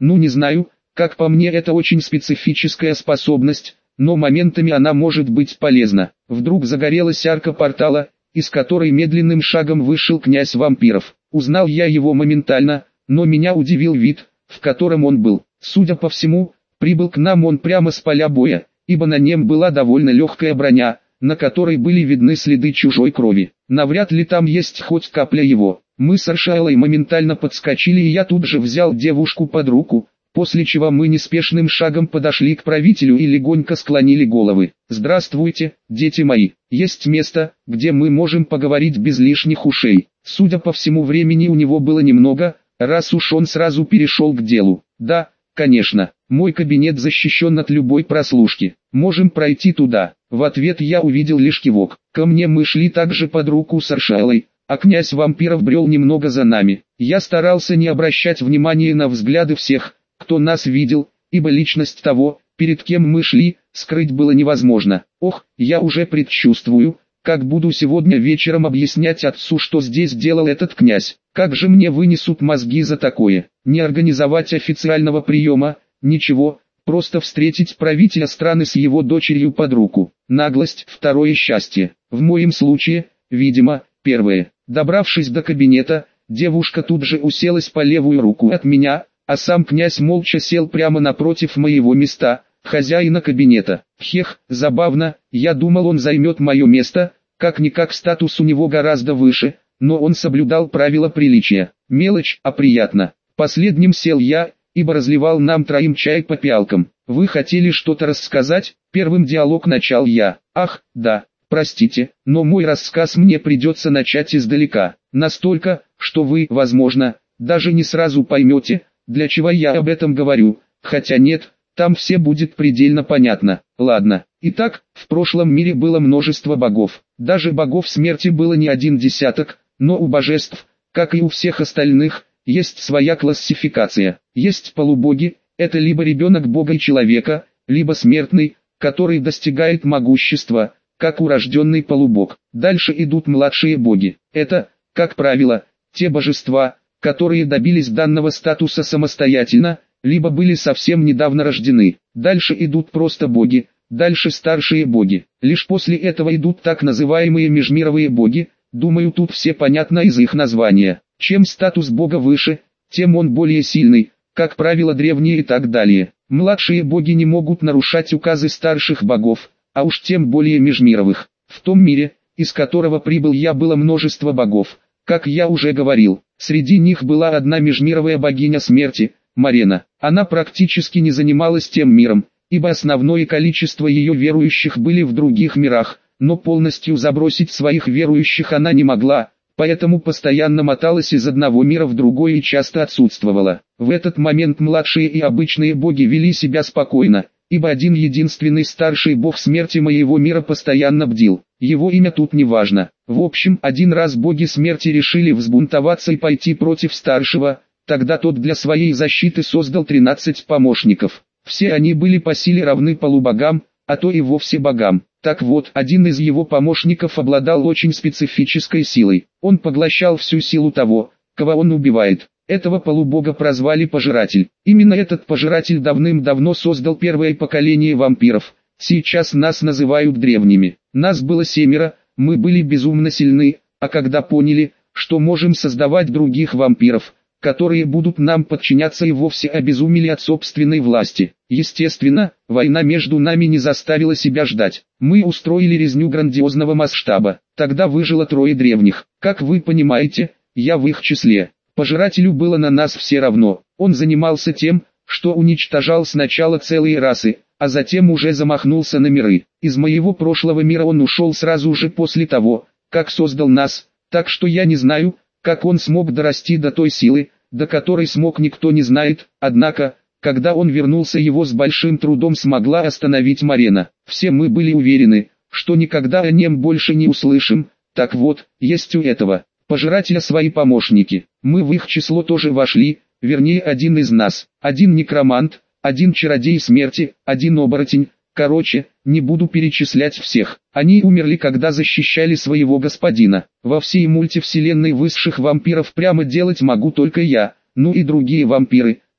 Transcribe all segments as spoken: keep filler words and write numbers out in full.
Ну не знаю, как по мне это очень специфическая способность, но моментами она может быть полезна. Вдруг загорелась арка портала, из которой медленным шагом вышел князь вампиров. Узнал я его моментально, но меня удивил вид, в котором он был. Судя по всему, прибыл к нам он прямо с поля боя, ибо на нем была довольно легкая броня, на которой были видны следы чужой крови. Навряд ли там есть хоть капля его. Мы с Аршайлой моментально подскочили, и я тут же взял девушку под руку, после чего мы неспешным шагом подошли к правителю и легонько склонили головы. «Здравствуйте, дети мои. Есть место, где мы можем поговорить без лишних ушей». Судя по всему, времени у него было немного, раз уж он сразу перешел к делу. «Да, конечно, мой кабинет защищен от любой прослушки. Можем пройти туда». В ответ я увидел лишь кивок. Ко мне мы шли также под руку с Аршайлой, а князь вампиров брел немного за нами. Я старался не обращать внимания на взгляды всех, кто нас видел, ибо личность того, перед кем мы шли, скрыть было невозможно. Ох, я уже предчувствую, как буду сегодня вечером объяснять отцу, что здесь делал этот князь. Как же мне вынесут мозги за такое? Не организовать официального приема, ничего, просто встретить правителя страны с его дочерью под руку. Наглость, второе счастье. В моем случае, видимо, первое. Добравшись до кабинета, девушка тут же уселась по левую руку от меня, а сам князь молча сел прямо напротив моего места, хозяина кабинета. Хех, забавно, я думал, он займет мое место, как-никак статус у него гораздо выше, но он соблюдал правила приличия. Мелочь, а приятно. Последним сел я, ибо разливал нам троим чай по пиалкам. Вы хотели что-то рассказать? Первым диалог начал я. Ах, да, простите, но мой рассказ мне придется начать издалека. Настолько, что вы, возможно, даже не сразу поймете, для чего я об этом говорю, хотя нет, там все будет предельно понятно. Ладно, итак, в прошлом мире было множество богов, даже богов смерти было не один десяток, но у божеств, как и у всех остальных, есть своя классификация. Есть полубоги, это либо ребенок бога и человека, либо смертный, который достигает могущества, как урожденный полубог. Дальше идут младшие боги. Это, как правило, те божества, которые добились данного статуса самостоятельно, либо были совсем недавно рождены. Дальше идут просто боги, дальше старшие боги. Лишь после этого идут так называемые межмировые боги, думаю, тут все понятно из их названия. Чем статус бога выше, тем он более сильный, как правило древние и так далее. Младшие боги не могут нарушать указы старших богов, а уж тем более межмировых. В том мире, из которого прибыл я, было множество богов, как я уже говорил. Среди них была одна межмировая богиня смерти, Марена. Она практически не занималась тем миром, ибо основное количество ее верующих были в других мирах, но полностью забросить своих верующих она не могла, поэтому постоянно моталась из одного мира в другой и часто отсутствовала. В этот момент младшие и обычные боги вели себя спокойно, ибо один единственный старший бог смерти моего мира постоянно бдил. Его имя тут не важно. В общем, один раз боги смерти решили взбунтоваться и пойти против старшего, тогда тот для своей защиты создал тринадцать помощников. Все они были по силе равны полубогам, а то и вовсе богам. Так вот, один из его помощников обладал очень специфической силой. Он поглощал всю силу того, кого он убивает. Этого полубога прозвали Пожиратель. Именно этот Пожиратель давным-давно создал первое поколение вампиров. Сейчас нас называют древними. Нас было семеро, мы были безумно сильны, а когда поняли, что можем создавать других вампиров, которые будут нам подчиняться, и вовсе обезумели от собственной власти. Естественно, война между нами не заставила себя ждать. Мы устроили резню грандиозного масштаба. Тогда выжило трое древних. Как вы понимаете, я в их числе. Пожирателю было на нас все равно. Он занимался тем, что уничтожал сначала целые расы, а затем уже замахнулся на миры. Из моего прошлого мира он ушел сразу же после того, как создал нас, так что я не знаю, как он смог дорасти до той силы, до которой смог, никто не знает. Однако, когда он вернулся, его с большим трудом смогла остановить Марена. Все мы были уверены, что никогда о нем больше не услышим. Так вот, есть у этого Пожирателя свои помощники. Мы в их число тоже вошли, вернее один из нас. Один некромант, один чародей смерти, один оборотень. Короче, не буду перечислять всех. Они умерли, когда защищали своего господина. Во всей мультивселенной высших вампиров прямо делать могу только я, ну и другие вампиры,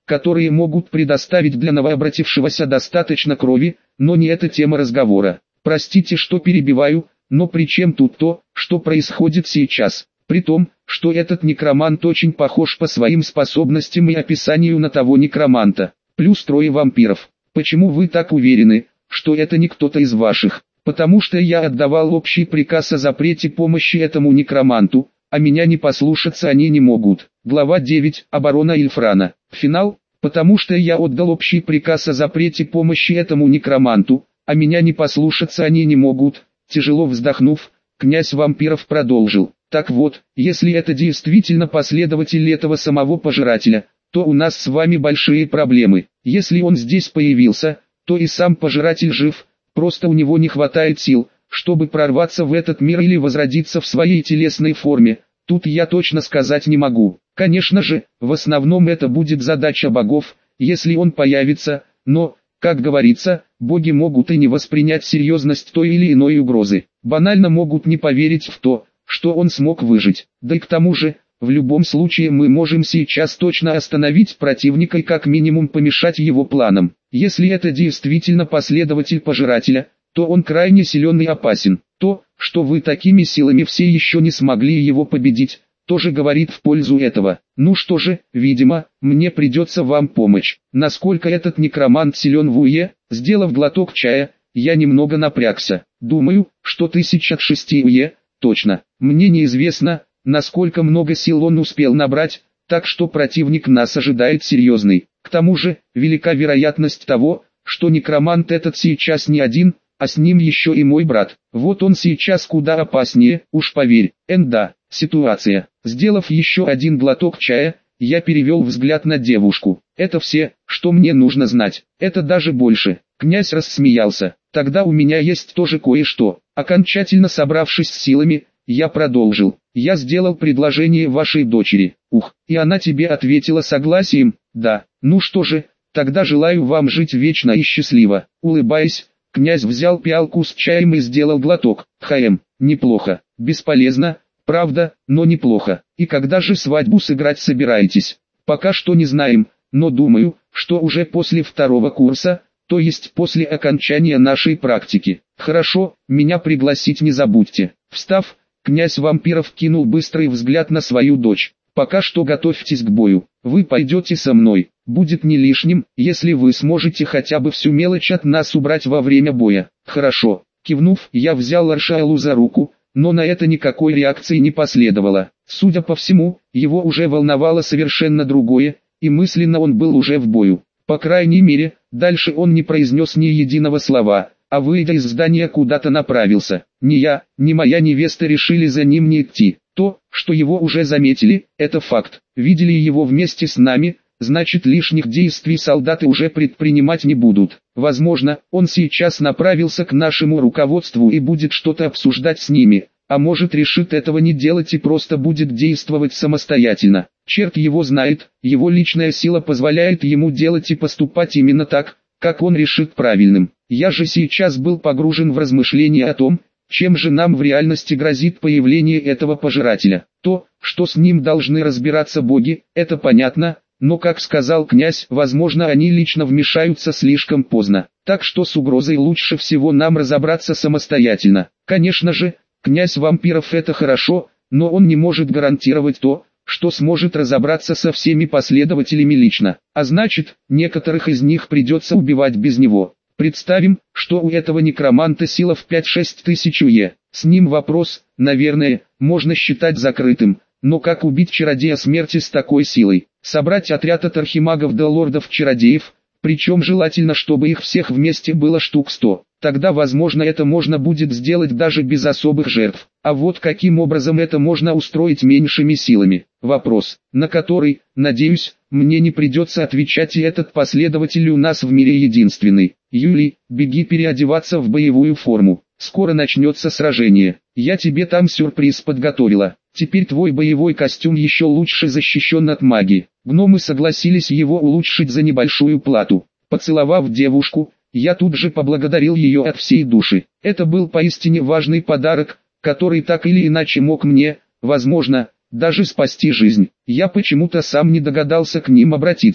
которые могут предоставить для новообратившегося достаточно крови, но не эта тема разговора. Простите, что перебиваю, но при чем тут то, что происходит сейчас? При том, что этот некромант очень похож по своим способностям и описанию на того некроманта. Плюс трое вампиров. Почему вы так уверены, что это не кто-то из ваших? Потому что я отдавал общий приказ о запрете помощи этому некроманту, а меня не послушаться они не могут. Глава девять. Оборона Ильфрана. Финал. Потому что я отдал общий приказ о запрете помощи этому некроманту, а меня не послушаться они не могут. Тяжело вздохнув, князь вампиров продолжил. Так вот, если это действительно последователь этого самого пожирателя, то у нас с вами большие проблемы. Если он здесь появился, то и сам пожиратель жив, просто у него не хватает сил, чтобы прорваться в этот мир или возродиться в своей телесной форме. Тут я точно сказать не могу. Конечно же, в основном это будет задача богов, если он появится, но, как говорится, боги могут и не воспринять серьезность той или иной угрозы. Банально могут не поверить в то, что он смог выжить. Да и к тому же, в любом случае мы можем сейчас точно остановить противника и как минимум помешать его планам. Если это действительно последователь пожирателя, то он крайне силен и опасен. То, что вы такими силами все еще не смогли его победить, тоже говорит в пользу этого. Ну что же, видимо, мне придется вам помочь. Насколько этот некромант силен в УЕ, сделав глоток чая, я немного напрягся. Думаю, что тысяча шесть УЕ, точно. Мне неизвестно, насколько много сил он успел набрать, так что противник нас ожидает серьезный. К тому же, велика вероятность того, что некромант этот сейчас не один, а с ним еще и мой брат. Вот он сейчас куда опаснее, уж поверь. Энда, ситуация. Сделав еще один глоток чая, я перевел взгляд на девушку. Это все, что мне нужно знать. Это даже больше. Князь рассмеялся. Тогда у меня есть тоже кое-что. Окончательно собравшись с силами, я продолжил. Я сделал предложение вашей дочери. Ух, и она тебе ответила согласием? Да. Ну что же, тогда желаю вам жить вечно и счастливо. Улыбаясь, князь взял пиалку с чаем и сделал глоток. Хм, неплохо. Бесполезно, правда, но неплохо. И когда же свадьбу сыграть собираетесь? Пока что не знаем, но думаю, что уже после второго курса, то есть после окончания нашей практики. Хорошо, меня пригласить не забудьте. Встав, князь вампиров кинул быстрый взгляд на свою дочь. Пока что готовьтесь к бою. Вы пойдете со мной. Будет не лишним, если вы сможете хотя бы всю мелочь от нас убрать во время боя. Хорошо. Кивнув, я взял Аршайлу за руку, но на это никакой реакции не последовало. Судя по всему, его уже волновало совершенно другое, и мысленно он был уже в бою. По крайней мере, дальше он не произнес ни единого слова, а выйдя из здания куда-то направился. Ни я, ни моя невеста решили за ним не идти. То, что его уже заметили, это факт. Видели его вместе с нами, значит лишних действий солдаты уже предпринимать не будут. Возможно, он сейчас направился к нашему руководству и будет что-то обсуждать с ними, а может решит этого не делать и просто будет действовать самостоятельно. Черт его знает, его личная сила позволяет ему делать и поступать именно так, как он решит правильным. Я же сейчас был погружен в размышления о том, чем же нам в реальности грозит появление этого пожирателя. То, что с ним должны разбираться боги, это понятно, но, как сказал князь, возможно они лично вмешаются слишком поздно. Так что с угрозой лучше всего нам разобраться самостоятельно. Конечно же, князь вампиров это хорошо, но он не может гарантировать то, что сможет разобраться со всеми последователями лично. А значит, некоторых из них придется убивать без него. Представим, что у этого некроманта сила в пять-шесть тысяч УЕ. С ним вопрос, наверное, можно считать закрытым. Но как убить чародея смерти с такой силой? Собрать отряд от архимагов до лордов-чародеев, причем желательно, чтобы их всех вместе было штук сто. Тогда возможно это можно будет сделать даже без особых жертв. А вот каким образом это можно устроить меньшими силами? Вопрос, на который, надеюсь, мне не придется отвечать, и этот последователь у нас в мире единственный. Юлий, беги переодеваться в боевую форму. Скоро начнется сражение. Я тебе там сюрприз подготовила. Теперь твой боевой костюм еще лучше защищен от магии. Гномы согласились его улучшить за небольшую плату. Поцеловав девушку, я тут же поблагодарил ее от всей души. Это был поистине важный подарок, который так или иначе мог мне, возможно, даже спасти жизнь. Я почему-то сам не догадался к ним обратиться.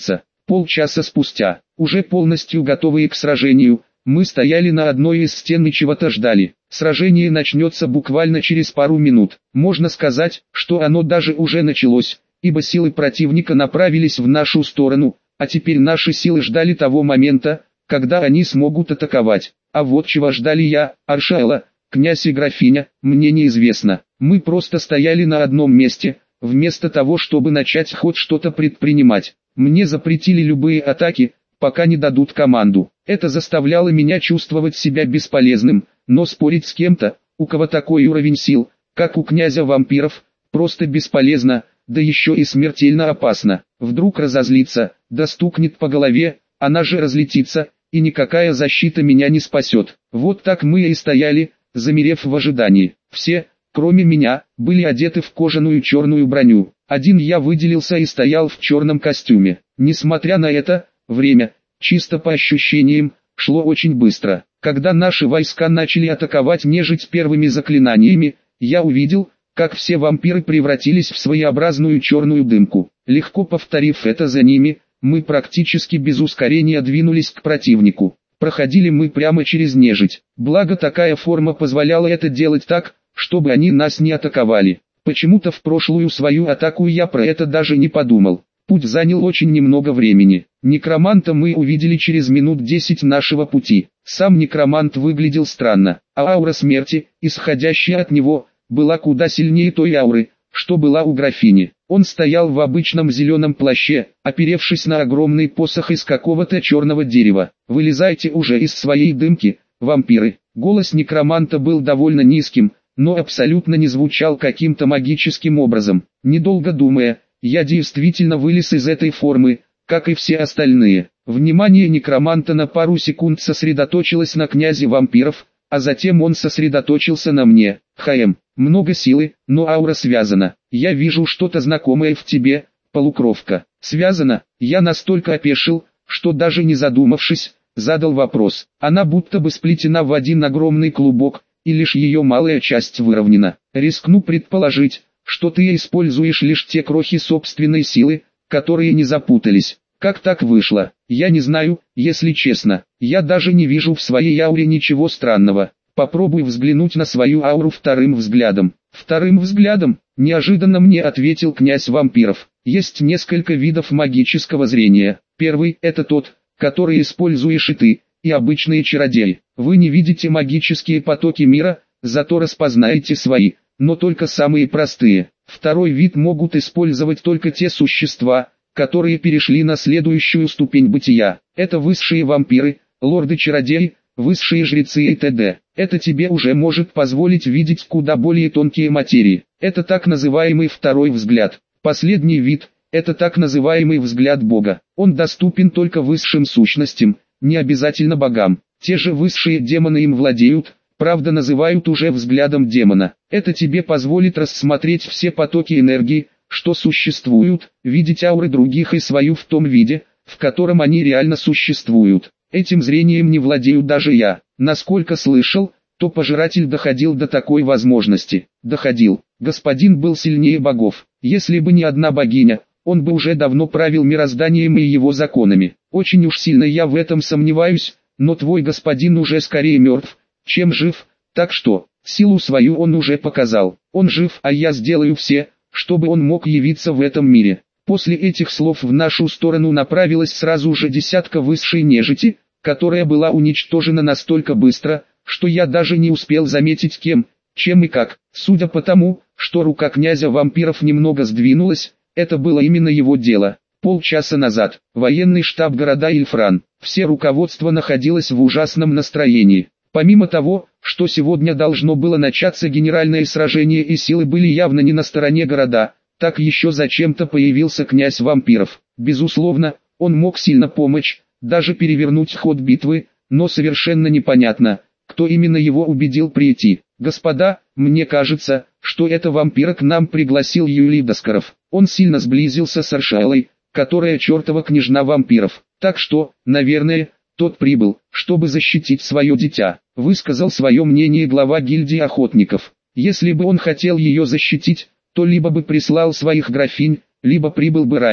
Полчаса спустя, уже полностью готовые к сражению, мы стояли на одной из стен и чего-то ждали. Сражение начнется буквально через пару минут. Можно сказать, что оно даже уже началось, ибо силы противника направились в нашу сторону, а теперь наши силы ждали того момента, когда они смогут атаковать. А вот чего ждали я, Аршаэла, князь и графиня, мне неизвестно. Мы просто стояли на одном месте, вместо того, чтобы начать хоть что-то предпринимать. Мне запретили любые атаки, пока не дадут команду. Это заставляло меня чувствовать себя бесполезным, но спорить с кем-то, у кого такой уровень сил, как у князя вампиров, просто бесполезно, да еще и смертельно опасно. Вдруг разозлится, да стукнет по голове, она же разлетится, и никакая защита меня не спасет. Вот так мы и стояли, замерев в ожидании. Все, кроме меня, были одеты в кожаную черную броню. Один я выделился и стоял в черном костюме. Несмотря на это, время, чисто по ощущениям, шло очень быстро. Когда наши войска начали атаковать нежить первыми заклинаниями, я увидел, как все вампиры превратились в своеобразную черную дымку. Легко повторив это за ними, мы практически без ускорения двинулись к противнику. Проходили мы прямо через нежить. Благо такая форма позволяла это делать так, чтобы они нас не атаковали. Почему-то в прошлую свою атаку я про это даже не подумал. Путь занял очень немного времени. Некроманта мы увидели через минут десять нашего пути. Сам некромант выглядел странно, а аура смерти, исходящая от него, была куда сильнее той ауры, что была у графини. Он стоял в обычном зеленом плаще, оперевшись на огромный посох из какого-то черного дерева. «Вылезайте уже из своей дымки, вампиры!» Голос некроманта был довольно низким, но абсолютно не звучал каким-то магическим образом. Недолго думая, я действительно вылез из этой формы, как и все остальные. Внимание некроманта на пару секунд сосредоточилось на князе вампиров, а затем он сосредоточился на мне. «Хаем, много силы, но аура связана. Я вижу что-то знакомое в тебе, полукровка». «Связана?» Я настолько опешил, что даже не задумавшись, задал вопрос. Она будто бы сплетена в один огромный клубок, и лишь ее малая часть выровнена. Рискну предположить, что ты используешь лишь те крохи собственной силы, которые не запутались. Как так вышло? Я не знаю, если честно. Я даже не вижу в своей ауре ничего странного. Попробуй взглянуть на свою ауру вторым взглядом. Вторым взглядом, неожиданно мне ответил князь вампиров. Есть несколько видов магического зрения. Первый – это тот, который используешь и ты, и обычные чародеи. Вы не видите магические потоки мира, зато распознаете свои, но только самые простые. Второй вид могут использовать только те существа, которые перешли на следующую ступень бытия. Это высшие вампиры, лорды-чародеи, высшие жрецы и т.д. Это тебе уже может позволить видеть куда более тонкие материи. Это так называемый второй взгляд. Последний вид – это так называемый взгляд Бога. Он доступен только высшим сущностям, не обязательно богам. Те же высшие демоны им владеют, правда называют уже взглядом демона. Это тебе позволит рассмотреть все потоки энергии, что существуют, видеть ауры других и свою в том виде, в котором они реально существуют. Этим зрением не владею даже я. Насколько слышал, то пожиратель доходил до такой возможности. Доходил. Господин был сильнее богов. Если бы не одна богиня, он бы уже давно правил мирозданием и его законами. Очень уж сильно я в этом сомневаюсь, но твой господин уже скорее мертв, чем жив, так что, силу свою он уже показал. Он жив, а я сделаю все, чтобы он мог явиться в этом мире. После этих слов в нашу сторону направилась сразу же десятка высшей нежити, которая была уничтожена настолько быстро, что я даже не успел заметить кем, чем и как. Судя по тому, что рука князя вампиров немного сдвинулась, это было именно его дело. Полчаса назад, военный штаб города Ильфран, все руководство находилось в ужасном настроении. Помимо того, что сегодня должно было начаться генеральное сражение и силы были явно не на стороне города, так еще зачем-то появился князь вампиров. Безусловно, он мог сильно помочь, даже перевернуть ход битвы, но совершенно непонятно, кто именно его убедил прийти. «Господа, мне кажется, что это вампира к нам пригласил Юлий Доскоров. Он сильно сблизился с Аршаэлой, которая чертова княжна вампиров. Так что, наверное, тот прибыл, чтобы защитить свое дитя», высказал свое мнение глава гильдии охотников. Если бы он хотел ее защитить, то либо бы прислал своих графинь, либо прибыл бы раньше.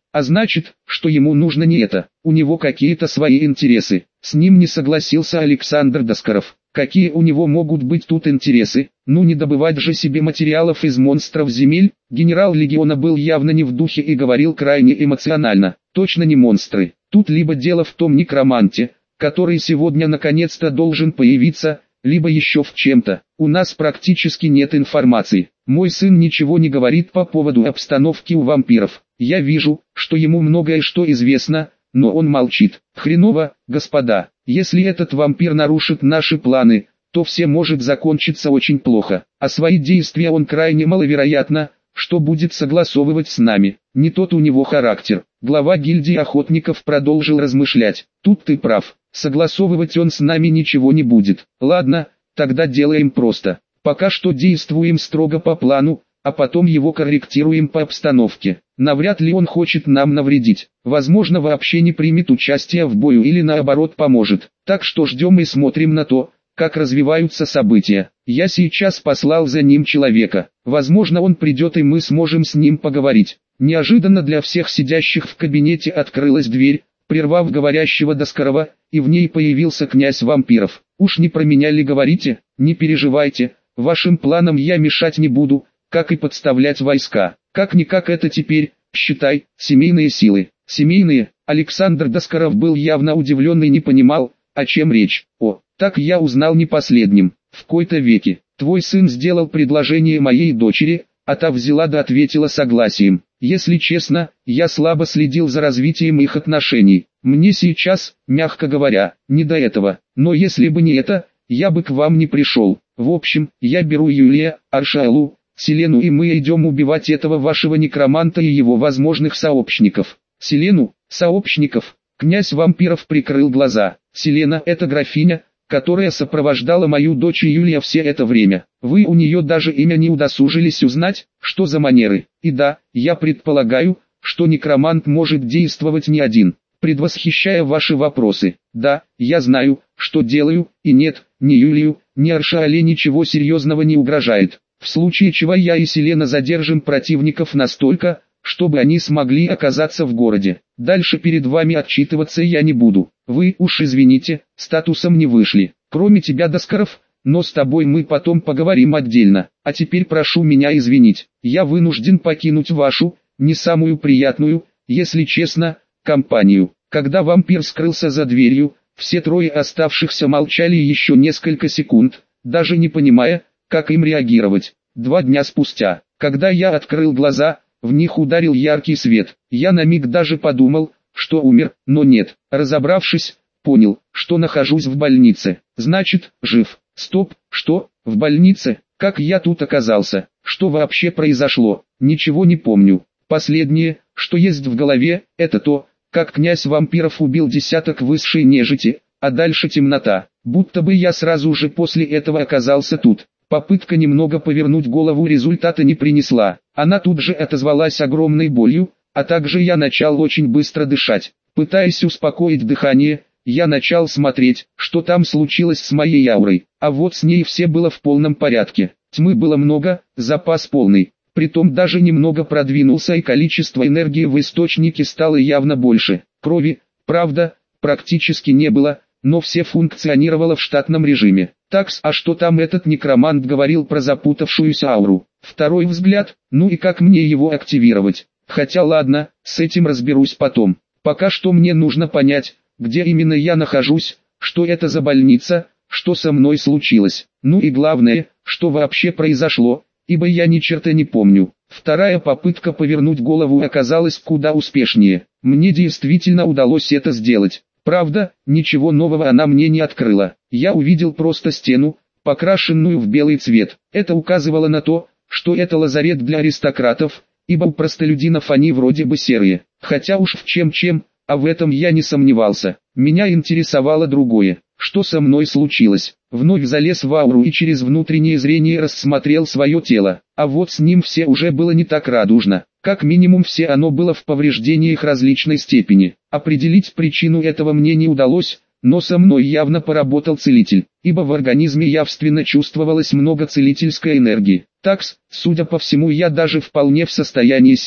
А значит, что ему нужно не это, у него какие-то свои интересы. С ним не согласился Александр Доскоров. Какие у него могут быть тут интересы? Ну не добывать же себе материалов из монстров земель. Генерал легиона был явно не в духе и говорил крайне эмоционально. Точно не монстры. Тут либо дело в том некроманте, который сегодня наконец-то должен появиться, либо еще в чем-то. У нас практически нет информации. Мой сын ничего не говорит по поводу обстановки у вампиров. Я вижу, что ему многое что известно, но он молчит. Хреново, господа. Если этот вампир нарушит наши планы, то все может закончиться очень плохо. А свои действия он крайне маловероятно, что будет согласовывать с нами. Не тот у него характер. Глава гильдии охотников продолжил размышлять. Тут ты прав. Согласовывать он с нами ничего не будет. Ладно, тогда делаем просто. Пока что действуем строго по плану, а потом его корректируем по обстановке. Навряд ли он хочет нам навредить. Возможно, вообще не примет участие в бою или наоборот поможет. Так что ждем и смотрим на то, как развиваются события. Я сейчас послал за ним человека. Возможно, он придет и мы сможем с ним поговорить. Неожиданно для всех сидящих в кабинете открылась дверь, прервав говорящего Доскорова, и в ней появился князь вампиров. «Уж не про меня ли говорите? Не переживайте, вашим планам я мешать не буду, как и подставлять войска. Как-никак это теперь, считай, семейные силы». Семейные? Александр Доскоров был явно удивлен и не понимал, о чем речь. О, так я узнал не последним. В кои-то веки, твой сын сделал предложение моей дочери, а та взяла да ответила согласием. Если честно, я слабо следил за развитием их отношений. Мне сейчас, мягко говоря, не до этого. Но если бы не это, я бы к вам не пришел. В общем, я беру Юлия, Аршалу, Селену и мы идем убивать этого вашего некроманта и его возможных сообщников. Селену, сообщников. Князь вампиров прикрыл глаза. Селена — это графиня, которая сопровождала мою дочь Юлия все это время. Вы у нее даже имя не удосужились узнать, что за манеры. И да, я предполагаю, что некромант может действовать не один. Предвосхищая ваши вопросы, да, я знаю, что делаю, и нет, ни Юлию, ни Аршале ничего серьезного не угрожает. В случае чего я и Селена задержим противников настолько, чтобы они смогли оказаться в городе. Дальше перед вами отчитываться я не буду. Вы уж извините, статусом не вышли. Кроме тебя, Доскоров, но с тобой мы потом поговорим отдельно. А теперь прошу меня извинить. Я вынужден покинуть вашу, не самую приятную, если честно, компанию. Когда вампир скрылся за дверью, все трое оставшихся молчали еще несколько секунд, даже не понимая, как им реагировать. Два дня спустя, когда я открыл глаза, в них ударил яркий свет. Я на миг даже подумал, что умер, но нет. Разобравшись, понял, что нахожусь в больнице. Значит, жив. Стоп, что? В больнице? Как я тут оказался? Что вообще произошло? Ничего не помню. Последнее, что есть в голове, это то, как князь вампиров убил десяток высшей нежити, а дальше темнота. Будто бы я сразу же после этого оказался тут. Попытка немного повернуть голову результата не принесла. Она тут же отозвалась огромной болью, а также я начал очень быстро дышать. Пытаясь успокоить дыхание, я начал смотреть, что там случилось с моей аурой. А вот с ней все было в полном порядке. Тьмы было много, запас полный. Притом даже немного продвинулся и количество энергии в источнике стало явно больше. Крови, правда, практически не было, но все функционировало в штатном режиме. Такс, а что там этот некромант говорил про запутавшуюся ауру? Второй взгляд, ну и как мне его активировать? Хотя ладно, с этим разберусь потом. Пока что мне нужно понять, где именно я нахожусь, что это за больница, что со мной случилось. Ну и главное, что вообще произошло, ибо я ни черта не помню. Вторая попытка повернуть голову оказалась куда успешнее. Мне действительно удалось это сделать. Правда, ничего нового она мне не открыла. Я увидел просто стену, покрашенную в белый цвет. Это указывало на то, что это лазарет для аристократов, ибо у простолюдинов они вроде бы серые. Хотя уж в чем-чем, а в этом я не сомневался. Меня интересовало другое. Что со мной случилось? Вновь залез в ауру и через внутреннее зрение рассмотрел свое тело. А вот с ним все уже было не так радужно. Как минимум все оно было в повреждениях различной степени. Определить причину этого мне не удалось, но со мной явно поработал целитель, ибо в организме явственно чувствовалось много целительской энергии. Такс, судя по всему, я даже вполне в состоянии сесть.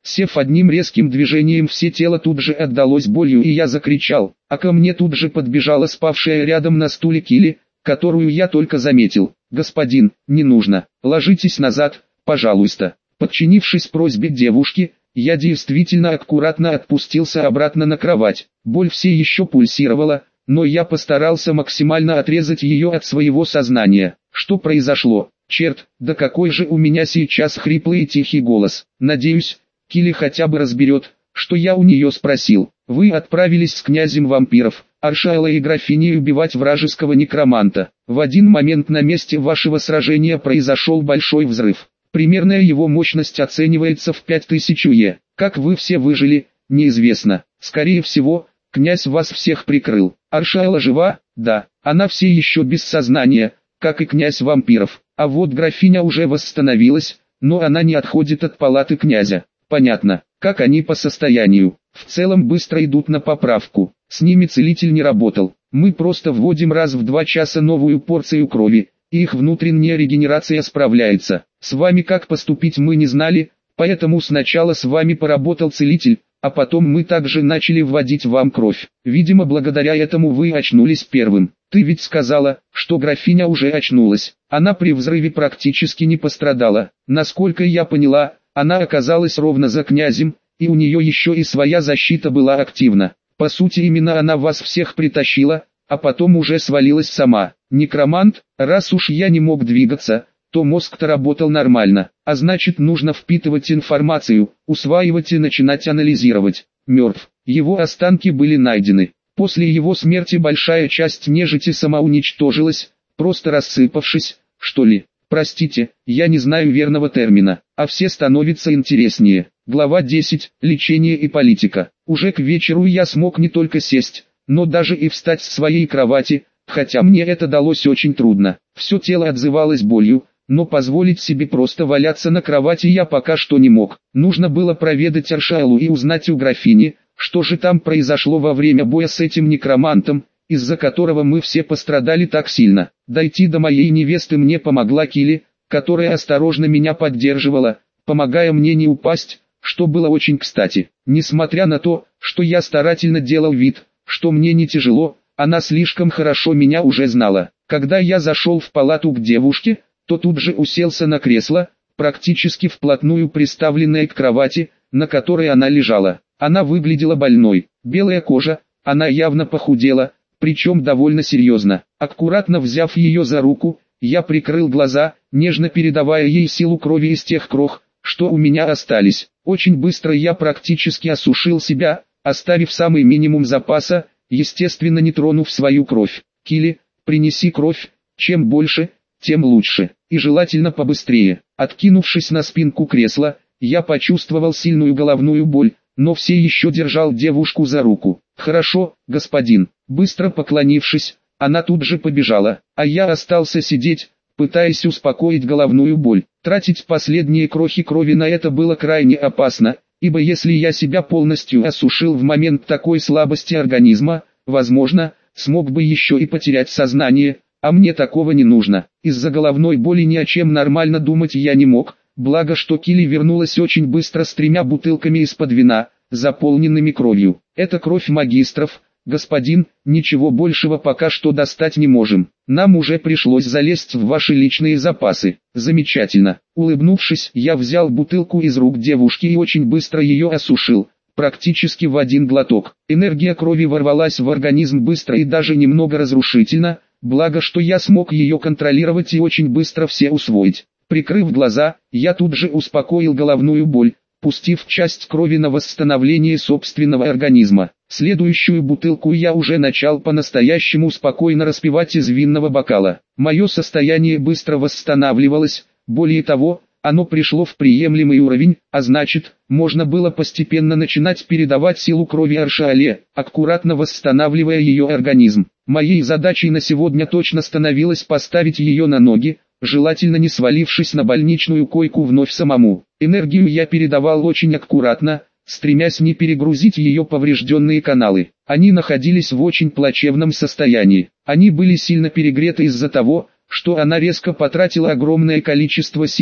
Сев одним резким движением, все тело тут же отдалось болью, и я закричал, а ко мне тут же подбежала спавшая рядом на стуле Килли, которую я только заметил. «Господин, не нужно, ложитесь назад, пожалуйста». Подчинившись просьбе девушки, я действительно аккуратно отпустился обратно на кровать. Боль все еще пульсировала, но я постарался максимально отрезать ее от своего сознания. Что произошло? Черт, да какой же у меня сейчас хриплый и тихий голос. Надеюсь, Килли хотя бы разберет, что я у нее спросил. Вы отправились с князем вампиров, Аршайла и графиней убивать вражеского некроманта. В один момент на месте вашего сражения произошел большой взрыв. Примерная его мощность оценивается в пять тысяч уе. Как вы все выжили, неизвестно. Скорее всего, князь вас всех прикрыл. Аршайла жива? Да. Она все еще без сознания, как и князь вампиров. А вот графиня уже восстановилась, но она не отходит от палаты князя. Понятно, как они по состоянию. В целом быстро идут на поправку. С ними целитель не работал. Мы просто вводим раз в два часа новую порцию крови, и их внутренняя регенерация справляется. С вами как поступить мы не знали, поэтому сначала с вами поработал целитель, а потом мы также начали вводить вам кровь. Видимо, благодаря этому вы очнулись первым. Ты ведь сказала, что графиня уже очнулась. Она при взрыве практически не пострадала. Насколько я поняла, она оказалась ровно за князем, и у нее еще и своя защита была активна. По сути, именно она вас всех притащила, а потом уже свалилась сама. Некромант, раз уж я не мог двигаться, то мозг-то работал нормально, а значит нужно впитывать информацию, усваивать и начинать анализировать. Мертв. Его останки были найдены. После его смерти большая часть нежити самоуничтожилась, просто рассыпавшись, что ли. Простите, я не знаю верного термина, а все становятся интереснее. Глава десять. Лечение и политика. Уже к вечеру я смог не только сесть, но даже и встать с своей кровати, хотя мне это далось очень трудно. Все тело отзывалось болью, но позволить себе просто валяться на кровати я пока что не мог. Нужно было проведать Аршайлу и узнать у графини, что же там произошло во время боя с этим некромантом, из-за которого мы все пострадали так сильно. Дойти до моей невесты мне помогла Килли, которая осторожно меня поддерживала, помогая мне не упасть, что было очень кстати. Несмотря на то, что я старательно делал вид, что мне не тяжело, она слишком хорошо меня уже знала. Когда я зашел в палату к девушке, то тут же уселся на кресло, практически вплотную приставленное к кровати, на которой она лежала. Она выглядела больной, белая кожа, она явно похудела, причем довольно серьезно. Аккуратно взяв ее за руку, я прикрыл глаза, нежно передавая ей силу крови из тех крох, что у меня остались. Очень быстро я практически осушил себя, оставив самый минимум запаса, естественно не тронув свою кровь. Килли, принеси кровь, чем больше, тем лучше, и желательно побыстрее. Откинувшись на спинку кресла, я почувствовал сильную головную боль, но все еще держал девушку за руку. «Хорошо, господин». Быстро поклонившись, она тут же побежала, а я остался сидеть, пытаясь успокоить головную боль. Тратить последние крохи крови на это было крайне опасно, ибо если я себя полностью осушил в момент такой слабости организма, возможно, смог бы еще и потерять сознание, а мне такого не нужно. Из-за головной боли ни о чем нормально думать я не мог, благо что Килли вернулась очень быстро с тремя бутылками из-под вина, заполненными кровью. Это кровь магистров. «Господин, ничего большего пока что достать не можем. Нам уже пришлось залезть в ваши личные запасы». «Замечательно». Улыбнувшись, я взял бутылку из рук девушки и очень быстро ее осушил, практически в один глоток. Энергия крови ворвалась в организм быстро и даже немного разрушительно, благо что я смог ее контролировать и очень быстро все усвоить. Прикрыв глаза, я тут же успокоил головную боль, пустив часть крови на восстановление собственного организма. Следующую бутылку я уже начал по-настоящему спокойно распивать из винного бокала. Мое состояние быстро восстанавливалось, более того, оно пришло в приемлемый уровень, а значит, можно было постепенно начинать передавать силу крови Аршайле, аккуратно восстанавливая ее организм. Моей задачей на сегодня точно становилось поставить ее на ноги, желательно не свалившись на больничную койку вновь самому. Энергию я передавал очень аккуратно, стремясь не перегрузить ее поврежденные каналы. Они находились в очень плачевном состоянии. Они были сильно перегреты из-за того, что она резко потратила огромное количество сил,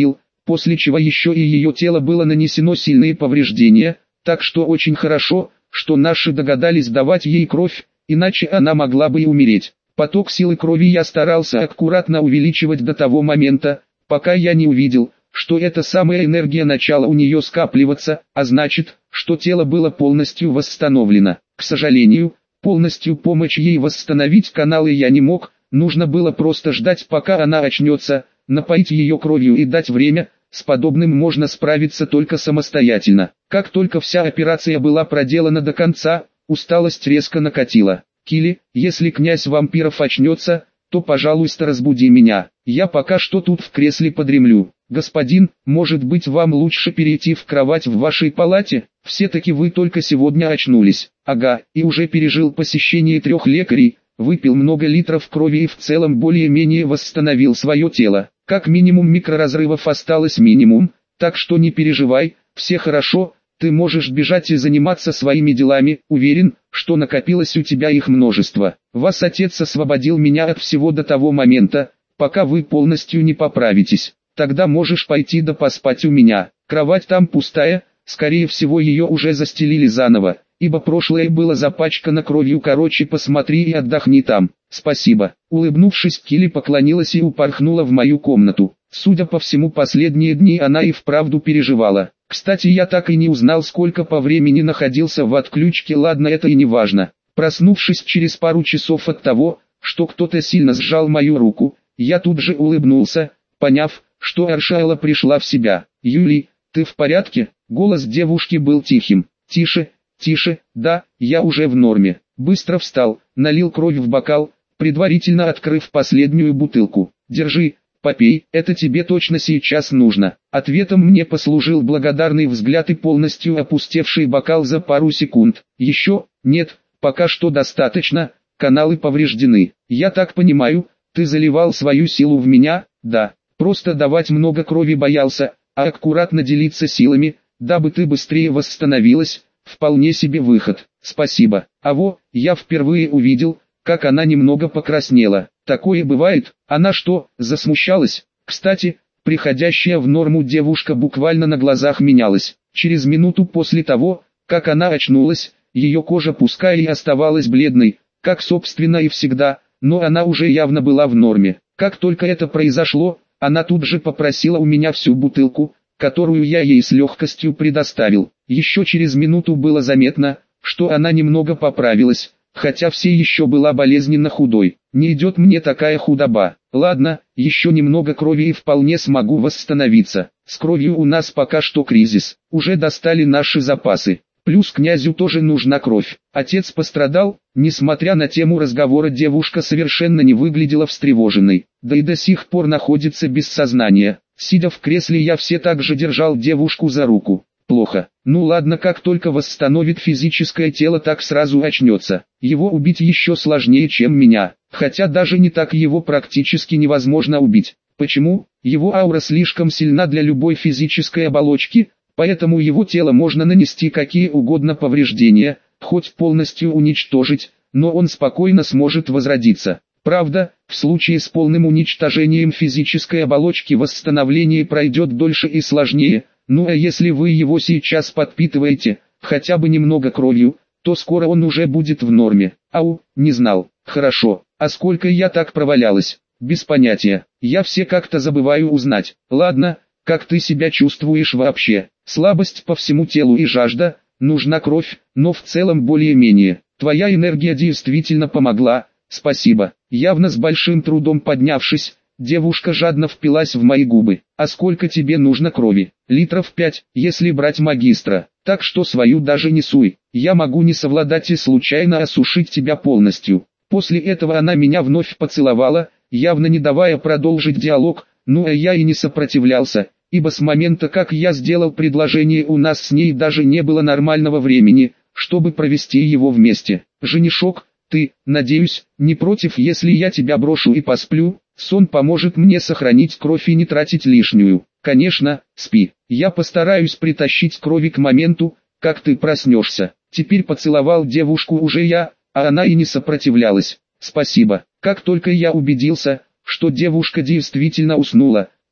после чего еще и ее тело было нанесено сильные повреждения, так что очень хорошо, что наши догадались давать ей кровь, иначе она могла бы и умереть. Поток силы крови я старался аккуратно увеличивать до того момента, пока я не увидел, что эта самая энергия начала у нее скапливаться, а значит, что тело было полностью восстановлено. К сожалению, полностью помочь ей восстановить каналы я не мог, нужно было просто ждать, пока она очнется, напоить ее кровью и дать время. С подобным можно справиться только самостоятельно. Как только вся операция была проделана до конца, усталость резко накатила. «Килли, если князь вампиров очнется, то, пожалуйста, разбуди меня. Я пока что тут в кресле подремлю. Господин, может быть, вам лучше перейти в кровать в вашей палате? Все-таки вы только сегодня очнулись». «Ага, и уже пережил посещение трех лекарей, выпил много литров крови и в целом более-менее восстановил свое тело. Как минимум микроразрывов осталось минимум, так что не переживай, все хорошо, ты можешь бежать и заниматься своими делами, уверен, что накопилось у тебя их множество. Вас отец освободил меня от всего до того момента, пока вы полностью не поправитесь. Тогда можешь пойти да поспать у меня. Кровать там пустая, скорее всего ее уже застелили заново, ибо прошлое было запачкано кровью. Короче, посмотри и отдохни там. Спасибо». Улыбнувшись, Килли поклонилась и упорхнула в мою комнату. Судя по всему, последние дни она и вправду переживала. Кстати, я так и не узнал, сколько по времени находился в отключке, ладно, это и не важно. Проснувшись через пару часов от того, что кто-то сильно сжал мою руку, я тут же улыбнулся, поняв, что Аршайла пришла в себя. «Юлий, ты в порядке?» Голос девушки был тихим. «Тише, тише, да, я уже в норме». Быстро встал, налил кровь в бокал, предварительно открыв последнюю бутылку. «Держи, попей, это тебе точно сейчас нужно». Ответом мне послужил благодарный взгляд и полностью опустевший бокал за пару секунд. «Еще? Нет, пока что достаточно, каналы повреждены. Я так понимаю, ты заливал свою силу в меня?» «Да, просто давать много крови боялся, а аккуратно делиться силами, дабы ты быстрее восстановилась, вполне себе выход. Спасибо». А во, я впервые увидел, как она немного покраснела. Такое бывает. Она что, засмущалась? Кстати, приходящая в норму девушка буквально на глазах менялась. Через минуту после того, как она очнулась, ее кожа пускай и оставалась бледной, как собственно и всегда, но она уже явно была в норме. Как только это произошло, она тут же попросила у меня всю бутылку, которую я ей с легкостью предоставил. Еще через минуту было заметно, что она немного поправилась, хотя все еще была болезненно худой. Не идет мне такая худоба. Ладно, еще немного крови и вполне смогу восстановиться. С кровью у нас пока что кризис. Уже достали наши запасы. Плюс князю тоже нужна кровь. Отец пострадал. Несмотря на тему разговора, девушка совершенно не выглядела встревоженной. Да и до сих пор находится без сознания. Сидя в кресле, я все так же держал девушку за руку. Плохо. Ну ладно, как только восстановит физическое тело, так сразу очнется. Его убить еще сложнее, чем меня. Хотя даже не так, его практически невозможно убить. Почему? Его аура слишком сильна для любой физической оболочки, поэтому его тело можно нанести какие угодно повреждения, хоть полностью уничтожить, но он спокойно сможет возродиться. Правда, в случае с полным уничтожением физической оболочки восстановление пройдет дольше и сложнее. Ну а если вы его сейчас подпитываете, хотя бы немного кровью, то скоро он уже будет в норме. Ау, не знал. Хорошо, а сколько я так провалялась? Без понятия. Я все как-то забываю узнать. Ладно, как ты себя чувствуешь вообще? Слабость по всему телу и жажда, нужна кровь, но в целом более-менее. Твоя энергия действительно помогла, спасибо. Явно с большим трудом поднявшись, девушка жадно впилась в мои губы. «А сколько тебе нужно крови?» «Литров пять, если брать магистра. Так что свою даже не суй. Я могу не совладать и случайно осушить тебя полностью». После этого она меня вновь поцеловала, явно не давая продолжить диалог, ну а я и не сопротивлялся, ибо с момента, как я сделал предложение, у нас с ней даже не было нормального времени, чтобы провести его вместе. «Женишок, ты, надеюсь, не против, если я тебя брошу и посплю?» Сон поможет мне сохранить кровь и не тратить лишнюю. Конечно, спи. Я постараюсь притащить крови к моменту, как ты проснешься. Теперь поцеловал девушку уже я, а она и не сопротивлялась. Спасибо. Как только я убедился, что девушка действительно уснула,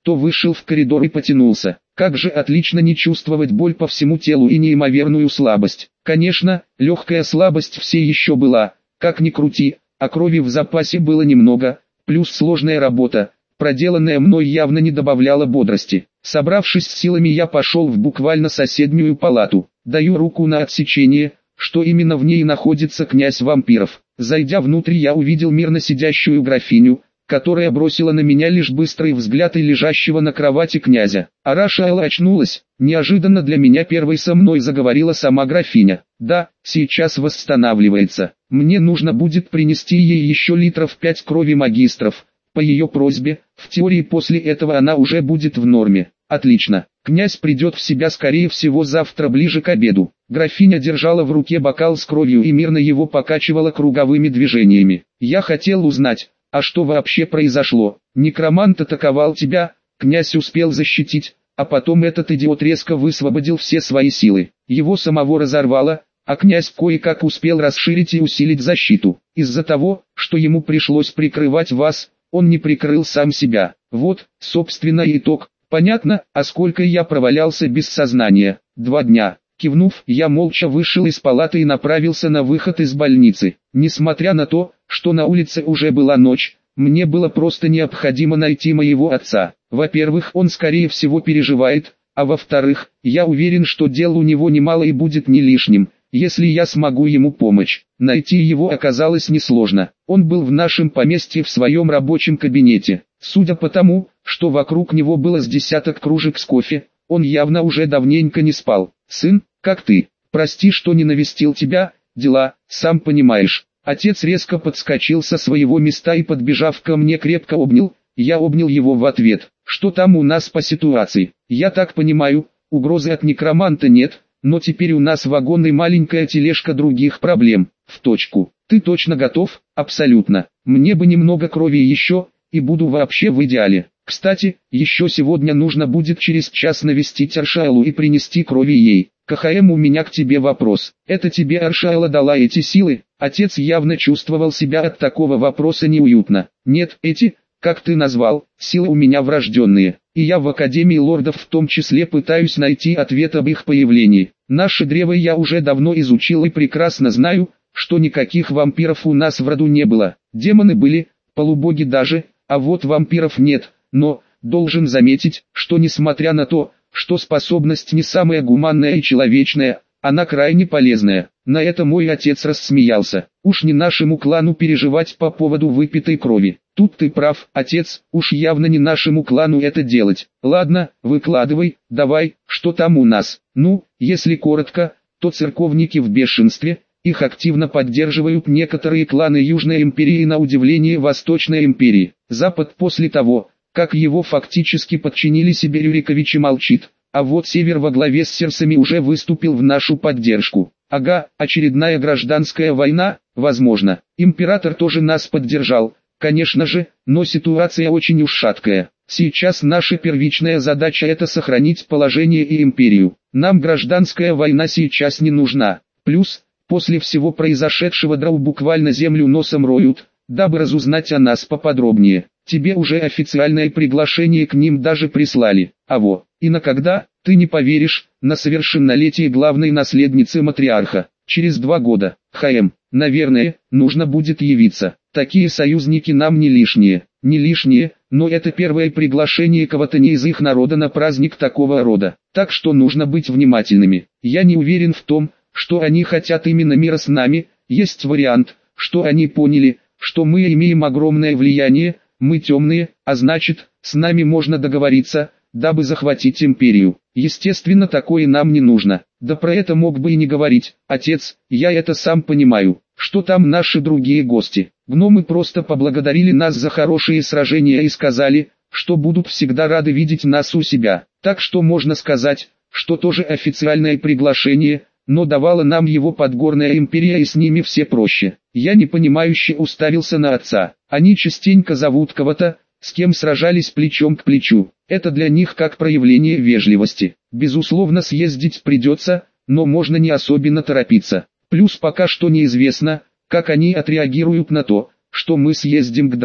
то вышел в коридор и потянулся. Как же отлично не чувствовать боль по всему телу и неимоверную слабость. Конечно, легкая слабость все еще была, как ни крути, а крови в запасе было немного, плюс сложная работа, проделанная мной явно не добавляла бодрости. Собравшись с силами, я пошел в буквально соседнюю палату. Даю руку на отсечение, что именно в ней находится князь вампиров. Зайдя внутрь, я увидел мирно сидящую графиню, которая бросила на меня лишь быстрый взгляд и лежащего на кровати князя. Арашаэла очнулась. Неожиданно для меня первой со мной заговорила сама графиня. Да, сейчас восстанавливается. Мне нужно будет принести ей еще литров пять крови магистров. По ее просьбе, в теории после этого она уже будет в норме. Отлично. Князь придет в себя скорее всего завтра ближе к обеду. Графиня держала в руке бокал с кровью и мирно его покачивала круговыми движениями. Я хотел узнать, а что вообще произошло? Некромант атаковал тебя, князь успел защитить, а потом этот идиот резко высвободил все свои силы. Его самого разорвало, а князь кое-как успел расширить и усилить защиту. Из-за того, что ему пришлось прикрывать вас, он не прикрыл сам себя. Вот, собственно, итог. Понятно, а сколько я провалялся без сознания? Два дня. Кивнув, я молча вышел из палаты и направился на выход из больницы. Несмотря на то, что на улице уже была ночь, мне было просто необходимо найти моего отца. Во-первых, он скорее всего переживает, а во-вторых, я уверен, что дел у него немало и будет не лишним, если я смогу ему помочь. Найти его оказалось несложно. Он был в нашем поместье в своем рабочем кабинете. Судя по тому, что вокруг него было с десяток кружек с кофе, он явно уже давненько не спал. «Сын, как ты? Прости, что не навестил тебя, дела, сам понимаешь». Отец резко подскочил со своего места и, подбежав ко мне, крепко обнял. Я обнял его в ответ. «Что там у нас по ситуации? Я так понимаю, угрозы от некроманта нет, но теперь у нас вагон и маленькая тележка других проблем». «В точку. Ты точно готов?» «Абсолютно. Мне бы немного крови еще, и буду вообще в идеале. Кстати, еще сегодня нужно будет через час навестить Аршаэлу и принести крови ей. КХМ, у меня к тебе вопрос. Это тебе Аршаэла дала эти силы?» Отец явно чувствовал себя от такого вопроса неуютно. «Нет, эти, как ты назвал, силы у меня врожденные, и я в Академии Лордов в том числе пытаюсь найти ответ об их появлении. Наше древо я уже давно изучил и прекрасно знаю, что никаких вампиров у нас в роду не было. Демоны были, полубоги даже, а вот вампиров нет, но, должен заметить, что несмотря на то, что способность не самая гуманная и человечная, она крайне полезная». На это мой отец рассмеялся. «Уж не нашему клану переживать по поводу выпитой крови. Тут ты прав, отец, уж явно не нашему клану это делать. Ладно, выкладывай, давай, что там у нас?» «Ну, если коротко, то церковники в бешенстве, их активно поддерживают некоторые кланы Южной империи и, на удивление, Восточной империи. Запад после того, как его фактически подчинили себе, Рюриковичи, молчит, а вот Север во главе с серсами уже выступил в нашу поддержку. Ага, очередная гражданская война, возможно. Император тоже нас поддержал, конечно же, но ситуация очень уж шаткая. Сейчас наша первичная задача — это сохранить положение и империю. Нам гражданская война сейчас не нужна. Плюс, после всего произошедшего драу буквально землю носом роют, дабы разузнать о нас поподробнее. Тебе уже официальное приглашение к ним даже прислали. А во, и на когда, ты не поверишь, на совершеннолетие главной наследницы матриарха. Через два года. ХМ, наверное, нужно будет явиться. Такие союзники нам не лишние. Не лишние, но это первое приглашение кого-то не из их народа на праздник такого рода. Так что нужно быть внимательными. Я не уверен в том, что они хотят именно мира с нами. Есть вариант, что они поняли, что мы имеем огромное влияние, мы темные, а значит, с нами можно договориться, дабы захватить империю. Естественно, такое нам не нужно. Да про это мог бы и не говорить, отец, я это сам понимаю. Что там наши другие гости? Гномы просто поблагодарили нас за хорошие сражения и сказали, что будут всегда рады видеть нас у себя. Так что можно сказать, что тоже официальное приглашение, но давала нам его Подгорная империя, и с ними все проще. Я непонимающе уставился на отца. Они частенько зовут кого-то, с кем сражались плечом к плечу. Это для них как проявление вежливости. Безусловно, съездить придется, но можно не особенно торопиться. Плюс пока что неизвестно, как они отреагируют на то, что мы съездим к драу.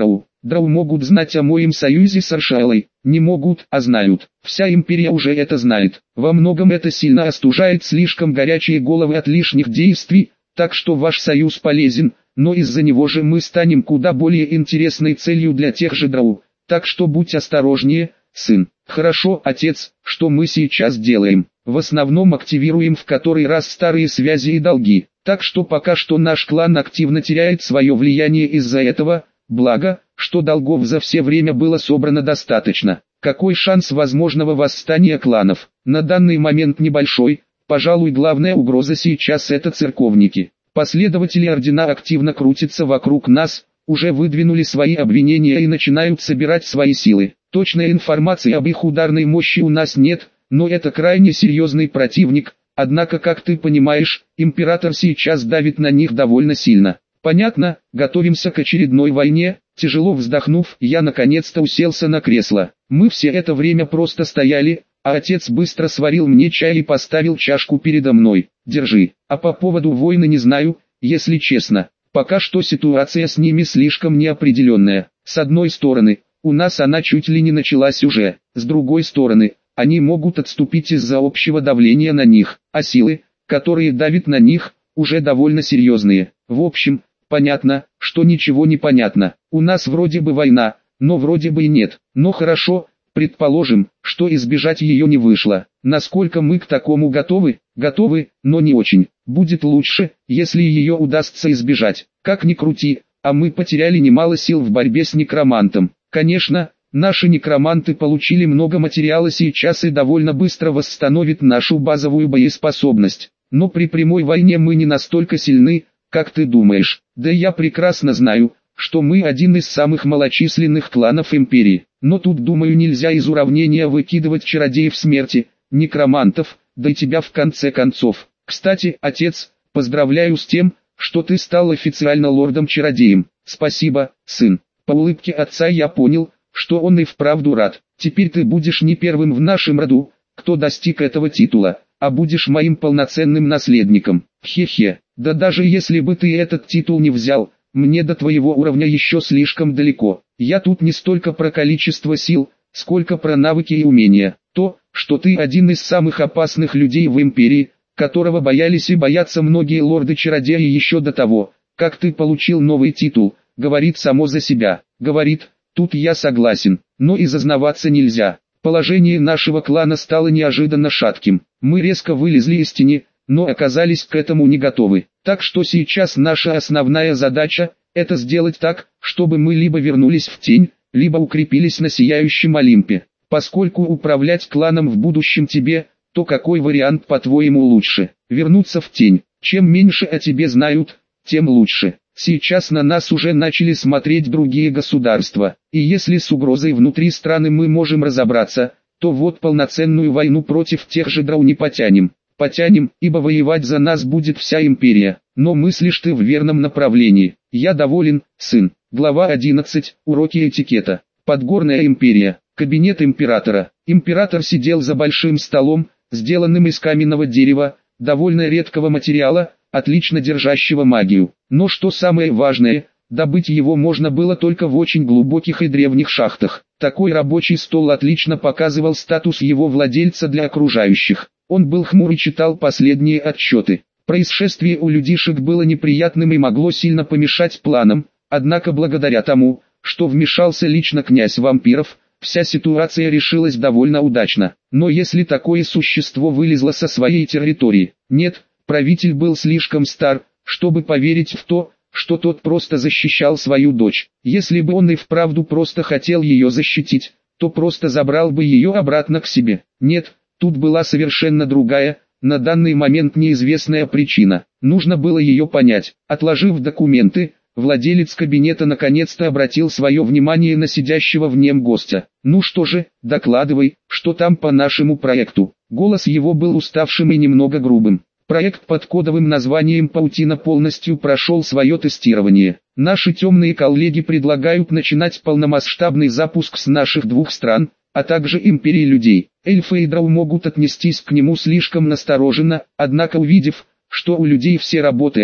Драу могут знать о моем союзе с Аршалой? Не могут, а знают. Вся империя уже это знает. Во многом это сильно остужает слишком горячие головы от лишних действий, так что ваш союз полезен, но из-за него же мы станем куда более интересной целью для тех же Драу. Так что будь осторожнее, сын. Хорошо, отец, что мы сейчас делаем? В основном активируем в который раз старые связи и долги. Так что пока что наш клан активно теряет свое влияние из-за этого, благо, что долгов за все время было собрано достаточно. Какой шанс возможного восстания кланов? На данный момент небольшой, пожалуй главная угроза сейчас это церковники. Последователи ордена активно крутятся вокруг нас, уже выдвинули свои обвинения и начинают собирать свои силы. Точной информации об их ударной мощи у нас нет, но это крайне серьезный противник, однако, как ты понимаешь, император сейчас давит на них довольно сильно. Понятно, готовимся к очередной войне. Тяжело вздохнув, я наконец-то уселся на кресло. Мы все это время просто стояли, а отец быстро сварил мне чай и поставил чашку передо мной. Держи. А по поводу войны не знаю, если честно. Пока что ситуация с ними слишком неопределенная. С одной стороны, у нас она чуть ли не началась уже. С другой стороны, они могут отступить из-за общего давления на них, а силы, которые давят на них, уже довольно серьезные. В общем, понятно, что ничего не понятно. У нас вроде бы война, но вроде бы и нет. Но хорошо, предположим, что избежать ее не вышло. Насколько мы к такому готовы? Готовы, но не очень. Будет лучше, если ее удастся избежать. Как ни крути, а мы потеряли немало сил в борьбе с некромантом. Конечно, наши некроманты получили много материала сейчас и довольно быстро восстановят нашу базовую боеспособность. Но при прямой войне мы не настолько сильны, как ты думаешь. Да я прекрасно знаю, что мы один из самых малочисленных кланов империи. Но тут, думаю, нельзя из уравнения выкидывать чародеев смерти, некромантов, да и тебя в конце концов. Кстати, отец, поздравляю с тем, что ты стал официально лордом-чародеем. Спасибо, сын. По улыбке отца я понял, что он и вправду рад. Теперь ты будешь не первым в нашем роду, кто достиг этого титула, а будешь моим полноценным наследником. Хе-хе, да даже если бы ты этот титул не взял, мне до твоего уровня еще слишком далеко. Я тут не столько про количество сил, сколько про навыки и умения. То, что ты один из самых опасных людей в империи, которого боялись и боятся многие лорды-чародеи еще до того, как ты получил новый титул, говорит само за себя. Говорит, тут я согласен, но и зазнаваться нельзя. Положение нашего клана стало неожиданно шатким. Мы резко вылезли из тени, но оказались к этому не готовы. Так что сейчас наша основная задача – это сделать так, чтобы мы либо вернулись в тень, либо укрепились на сияющем Олимпе. Поскольку управлять кланом в будущем тебе, то какой вариант по-твоему лучше? Вернуться в тень. Чем меньше о тебе знают, тем лучше. Сейчас на нас уже начали смотреть другие государства, и если с угрозой внутри страны мы можем разобраться, то вот полноценную войну против тех же Драу не потянем. Потянем, ибо воевать за нас будет вся империя, но мыслишь ты в верном направлении. Я доволен, сын. Глава одиннадцать. Уроки этикета. Подгорная империя. Кабинет императора. Император сидел за большим столом, сделанным из каменного дерева, довольно редкого материала, отлично держащего магию. Но что самое важное, добыть его можно было только в очень глубоких и древних шахтах. Такой рабочий стол отлично показывал статус его владельца для окружающих. Он был хмур и читал последние отчеты. Происшествие у людишек было неприятным и могло сильно помешать планам, однако благодаря тому, что вмешался лично князь вампиров, вся ситуация решилась довольно удачно. Но если такое существо вылезло со своей территории, нет, правитель был слишком стар, чтобы поверить в то, что тот просто защищал свою дочь. Если бы он и вправду просто хотел ее защитить, то просто забрал бы ее обратно к себе. Нет, тут была совершенно другая, на данный момент неизвестная причина. Нужно было ее понять. Отложив документы, владелец кабинета наконец-то обратил свое внимание на сидящего в нем гостя. «Ну что же, докладывай, что там по нашему проекту?» Голос его был уставшим и немного грубым. Проект под кодовым названием «Паутина» полностью прошел свое тестирование. Наши темные коллеги предлагают начинать полномасштабный запуск с наших двух стран, а также империи людей. Эльфы и Драу могут отнестись к нему слишком настороженно, однако увидев, что у людей все работает,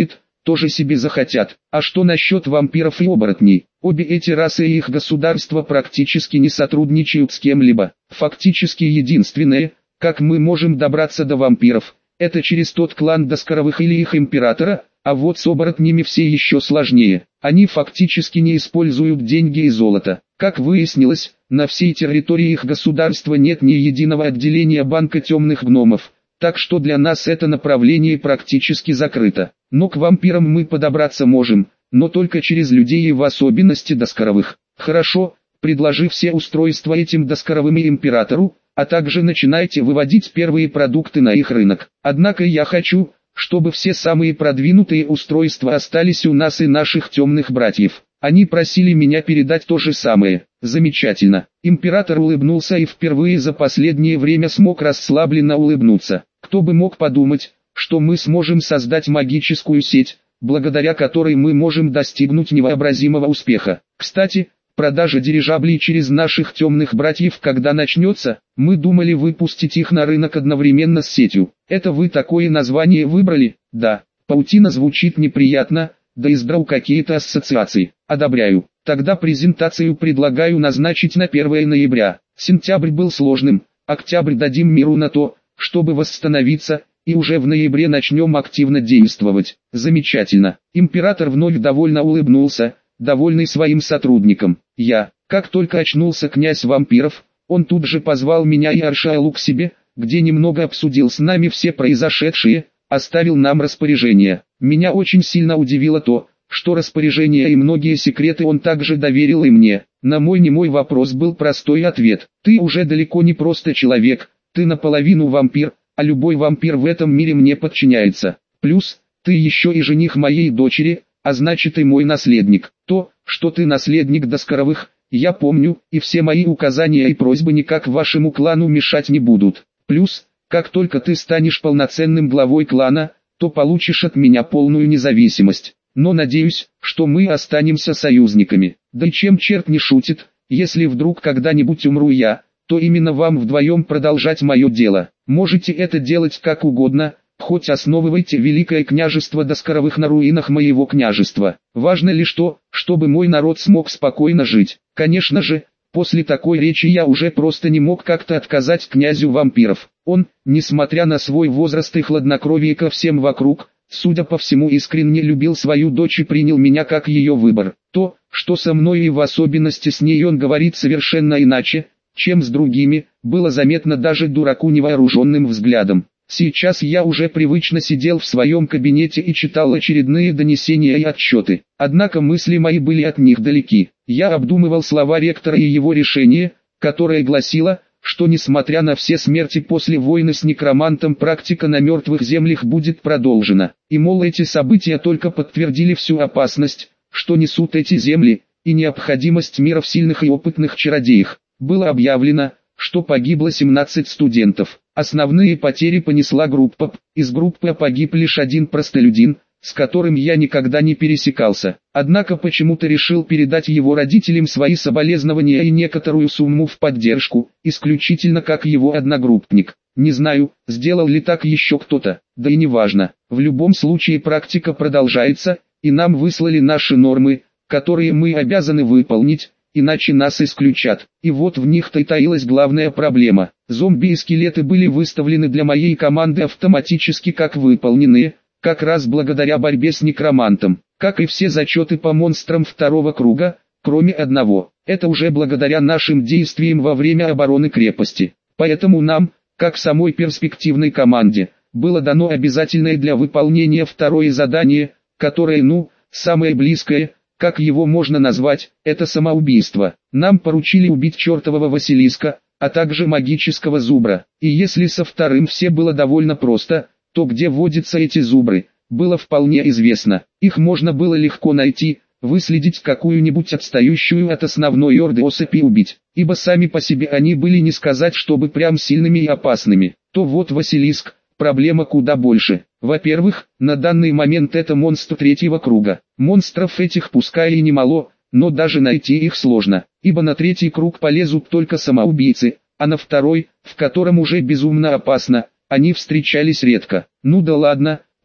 тоже себе захотят. А что насчет вампиров и оборотней? Обе эти расы и их государства практически не сотрудничают с кем-либо. Фактически единственное, как мы можем добраться до вампиров, это через тот клан Доскоровых или их императора, а вот с оборотнями все еще сложнее. Они фактически не используют деньги и золото. Как выяснилось, на всей территории их государства нет ни единого отделения банка темных гномов, так что для нас это направление практически закрыто. Но к вампирам мы подобраться можем, но только через людей и в особенности Доскоровых. Хорошо, предложи все устройства этим Доскоровым и императору, а также начинайте выводить первые продукты на их рынок. Однако я хочу, чтобы все самые продвинутые устройства остались у нас и наших темных братьев. Они просили меня передать то же самое. Замечательно. Император улыбнулся и впервые за последнее время смог расслабленно улыбнуться. Кто бы мог подумать, что мы сможем создать магическую сеть, благодаря которой мы можем достигнуть невообразимого успеха. Кстати, продажа дирижаблей через наших темных братьев когда начнется, мы думали выпустить их на рынок одновременно с сетью. Это вы такое название выбрали? Да. Паутина звучит неприятно, да и сдрал какие-то ассоциации. Одобряю. Тогда презентацию предлагаю назначить на первое ноября. Сентябрь был сложным, октябрь дадим миру на то, чтобы восстановиться, и уже в ноябре начнем активно действовать. Замечательно. Император вновь довольно улыбнулся, довольный своим сотрудником. Я, как только очнулся князь вампиров, он тут же позвал меня и Аршаэлу к себе, где немного обсудил с нами все произошедшее, оставил нам распоряжение. Меня очень сильно удивило то, что распоряжения и многие секреты он также доверил и мне. На мой немой вопрос был простой ответ. Ты уже далеко не просто человек, ты наполовину вампир, а любой вампир в этом мире мне подчиняется. Плюс, ты еще и жених моей дочери, а значит и мой наследник. То, что ты наследник Доскоровых, я помню, и все мои указания и просьбы никак вашему клану мешать не будут. Плюс, как только ты станешь полноценным главой клана, то получишь от меня полную независимость. Но надеюсь, что мы останемся союзниками. Да и чем черт не шутит, если вдруг когда-нибудь умру я, то именно вам вдвоем продолжать мое дело. Можете это делать как угодно, хоть основывайте Великое княжество Доскоровых на руинах моего княжества. Важно лишь то, чтобы мой народ смог спокойно жить. Конечно же, после такой речи я уже просто не мог как-то отказать князю вампиров. Он, несмотря на свой возраст и хладнокровие ко всем вокруг, судя по всему искренне любил свою дочь и принял меня как ее выбор. То, что со мной и в особенности с ней он говорит совершенно иначе, чем с другими, было заметно даже дураку невооруженным взглядом. Сейчас я уже привычно сидел в своем кабинете и читал очередные донесения и отчеты. Однако мысли мои были от них далеки. Я обдумывал слова ректора и его решение, которое гласило, что несмотря на все смерти после войны с некромантом, практика на мертвых землях будет продолжена. И мол, эти события только подтвердили всю опасность, что несут эти земли, и необходимость мира в сильных и опытных чародеях. Было объявлено, что погибло семнадцать студентов. Основные потери понесла группа П. Из группы А погиб лишь один простолюдин, с которым я никогда не пересекался. Однако почему-то решил передать его родителям свои соболезнования и некоторую сумму в поддержку, исключительно как его одногруппник. Не знаю, сделал ли так еще кто-то, да и не важно. В любом случае практика продолжается, и нам выслали наши нормы, которые мы обязаны выполнить, иначе нас исключат. И вот в них-то и таилась главная проблема. Зомби и скелеты были выставлены для моей команды автоматически как выполненные, как раз благодаря борьбе с некромантом, как и все зачеты по монстрам второго круга, кроме одного. Это уже благодаря нашим действиям во время обороны крепости. Поэтому нам, как самой перспективной команде, было дано обязательное для выполнения второе задание, которое, ну, самое близкое, как его можно назвать, это самоубийство. Нам поручили убить чертового Василиска, а также магического зубра. И если со вторым все было довольно просто, то где водятся эти зубры, было вполне известно. Их можно было легко найти, выследить какую-нибудь отстающую от основной орды особь и убить. Ибо сами по себе они были не сказать, чтобы прям сильными и опасными. То вот Василиск, проблема куда больше. Во-первых, на данный момент это монстр третьего круга. Монстров этих пускай и немало, но даже найти их сложно. Ибо на третий круг полезут только самоубийцы, а на второй, в котором уже безумно опасно, они встречались редко. Ну да ладно,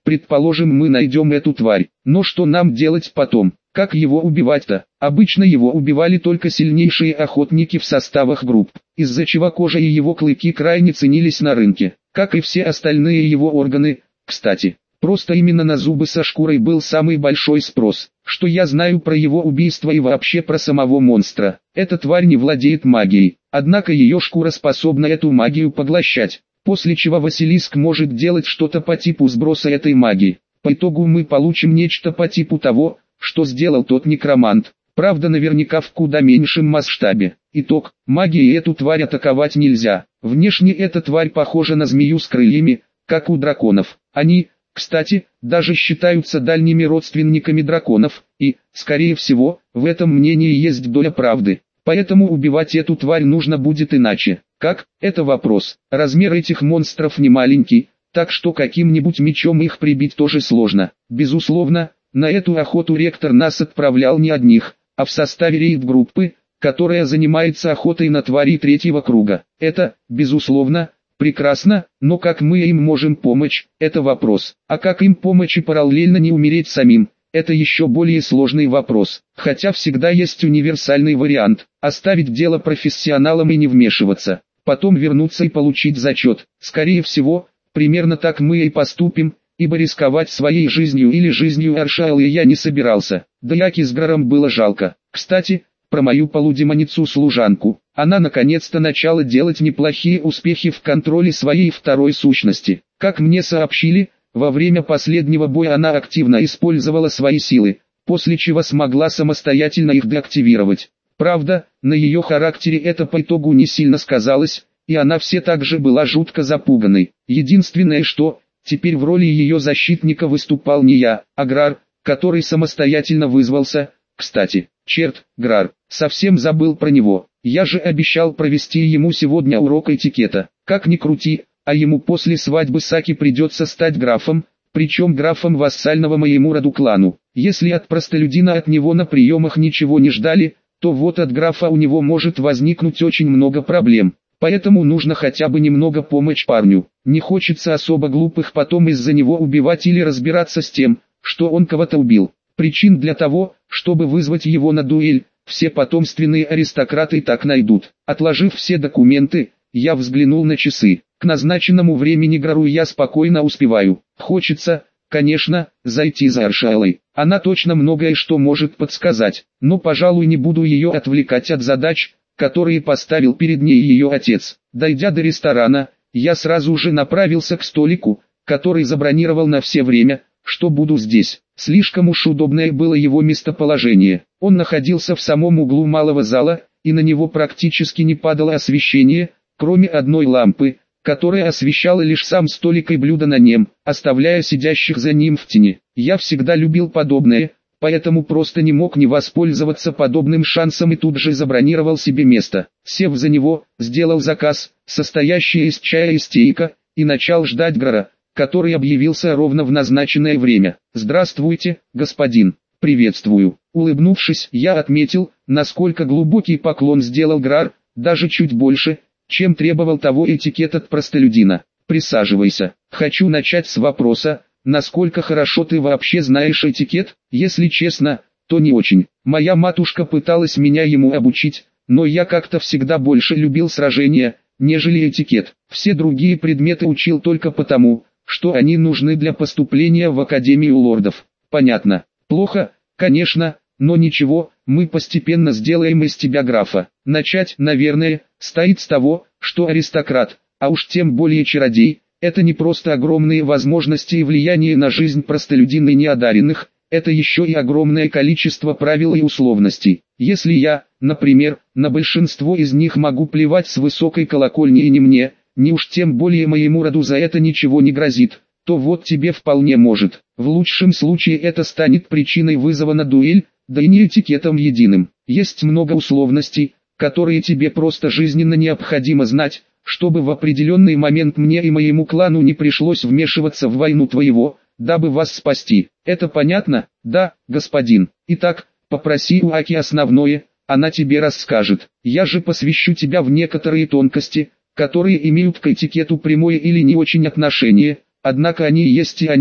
Предположим, мы найдем эту тварь, но что нам делать потом? Как его убивать-то? Обычно его убивали только сильнейшие охотники в составах групп, из-за чего кожа и его клыки крайне ценились на рынке, как и все остальные его органы, кстати. Просто именно на зубы со шкурой был самый большой спрос. Что я знаю про его убийство и вообще про самого монстра? Эта тварь не владеет магией, однако ее шкура способна эту магию поглощать, после чего Василиск может делать что-то по типу сброса этой магии. По итогу мы получим нечто по типу того, что сделал тот некромант, правда наверняка в куда меньшем масштабе. Итог: магией эту тварь атаковать нельзя. Внешне эта тварь похожа на змею с крыльями, как у драконов. Они, кстати, даже считаются дальними родственниками драконов, и, скорее всего, в этом мнении есть доля правды. Поэтому убивать эту тварь нужно будет иначе. Как? Это вопрос. Размер этих монстров не маленький, так что каким-нибудь мечом их прибить тоже сложно. Безусловно, на эту охоту ректор нас отправлял не одних, а в составе рейд-группы, которая занимается охотой на твари третьего круга. Это, безусловно, прекрасно, но как мы им можем помочь, это вопрос. А как им помочь и параллельно не умереть самим, это еще более сложный вопрос. Хотя всегда есть универсальный вариант: оставить дело профессионалам и не вмешиваться, потом вернуться и получить зачет. Скорее всего, примерно так мы и поступим, ибо рисковать своей жизнью или жизнью Аршаэлы я не собирался. Да и Аки с Граром было жалко. Кстати, про мою полудемоницу-служанку. Она наконец-то начала делать неплохие успехи в контроле своей второй сущности. Как мне сообщили, во время последнего боя она активно использовала свои силы, после чего смогла самостоятельно их деактивировать. Правда, на ее характере это по итогу не сильно сказалось, и она все так же была жутко запуганной. Единственное что, теперь в роли ее защитника выступал не я, а Грар, который самостоятельно вызвался. Кстати, черт, Грар, совсем забыл про него. Я же обещал провести ему сегодня урок этикета. Как ни крути, а ему после свадьбы Саки придется стать графом, причем графом вассального моему роду клану. Если от простолюдина от него на приемах ничего не ждали, то вот от графа у него может возникнуть очень много проблем. Поэтому нужно хотя бы немного помочь парню. Не хочется особо глупых потом из-за него убивать или разбираться с тем, что он кого-то убил. Причин для того, чтобы вызвать его на дуэль, все потомственные аристократы так найдут. Отложив все документы, я взглянул на часы. К назначенному времени Грару я спокойно успеваю. Хочется, конечно, зайти за Аршаэлой. Она точно многое что может подсказать, но, пожалуй, не буду ее отвлекать от задач, которые поставил перед ней ее отец. Дойдя до ресторана, я сразу же направился к столику, который забронировал на все время, что буду здесь. Слишком уж удобное было его местоположение. Он находился в самом углу малого зала, и на него практически не падало освещение, кроме одной лампы, которая освещала лишь сам столик и блюдо на нем, оставляя сидящих за ним в тени. Я всегда любил подобное, поэтому просто не мог не воспользоваться подобным шансом и тут же забронировал себе место. Сев за него, сделал заказ, состоящий из чая и стейка, и начал ждать Грара, который объявился ровно в назначенное время. «Здравствуйте, господин». «Приветствую». Улыбнувшись, я отметил, насколько глубокий поклон сделал Грар, даже чуть больше, чем требовал того этикет от простолюдина. «Присаживайся. Хочу начать с вопроса, насколько хорошо ты вообще знаешь этикет? Если честно, то не очень. Моя матушка пыталась меня ему обучить, но я как-то всегда больше любил сражения, нежели этикет. Все другие предметы учил только потому, что они нужны для поступления в Академию лордов». «Понятно. Плохо, конечно, но ничего, мы постепенно сделаем из тебя графа. Начать, наверное, стоит с того, что аристократ, а уж тем более чародей, это не просто огромные возможности и влияние на жизнь простолюдин и неодаренных, это еще и огромное количество правил и условностей. Если я, например, на большинство из них могу плевать с высокой колокольни и не мне, ни уж тем более моему роду за это ничего не грозит, то вот тебе вполне может. В лучшем случае это станет причиной вызова на дуэль, да и не этикетом единым. Есть много условностей, которые тебе просто жизненно необходимо знать, чтобы в определенный момент мне и моему клану не пришлось вмешиваться в войну твоего, дабы вас спасти. Это понятно? Да, господин. Итак, попроси у Аки основное, она тебе расскажет. Я же посвящу тебя в некоторые тонкости, которые имеют к этикету прямое или не очень отношение, однако они есть и они,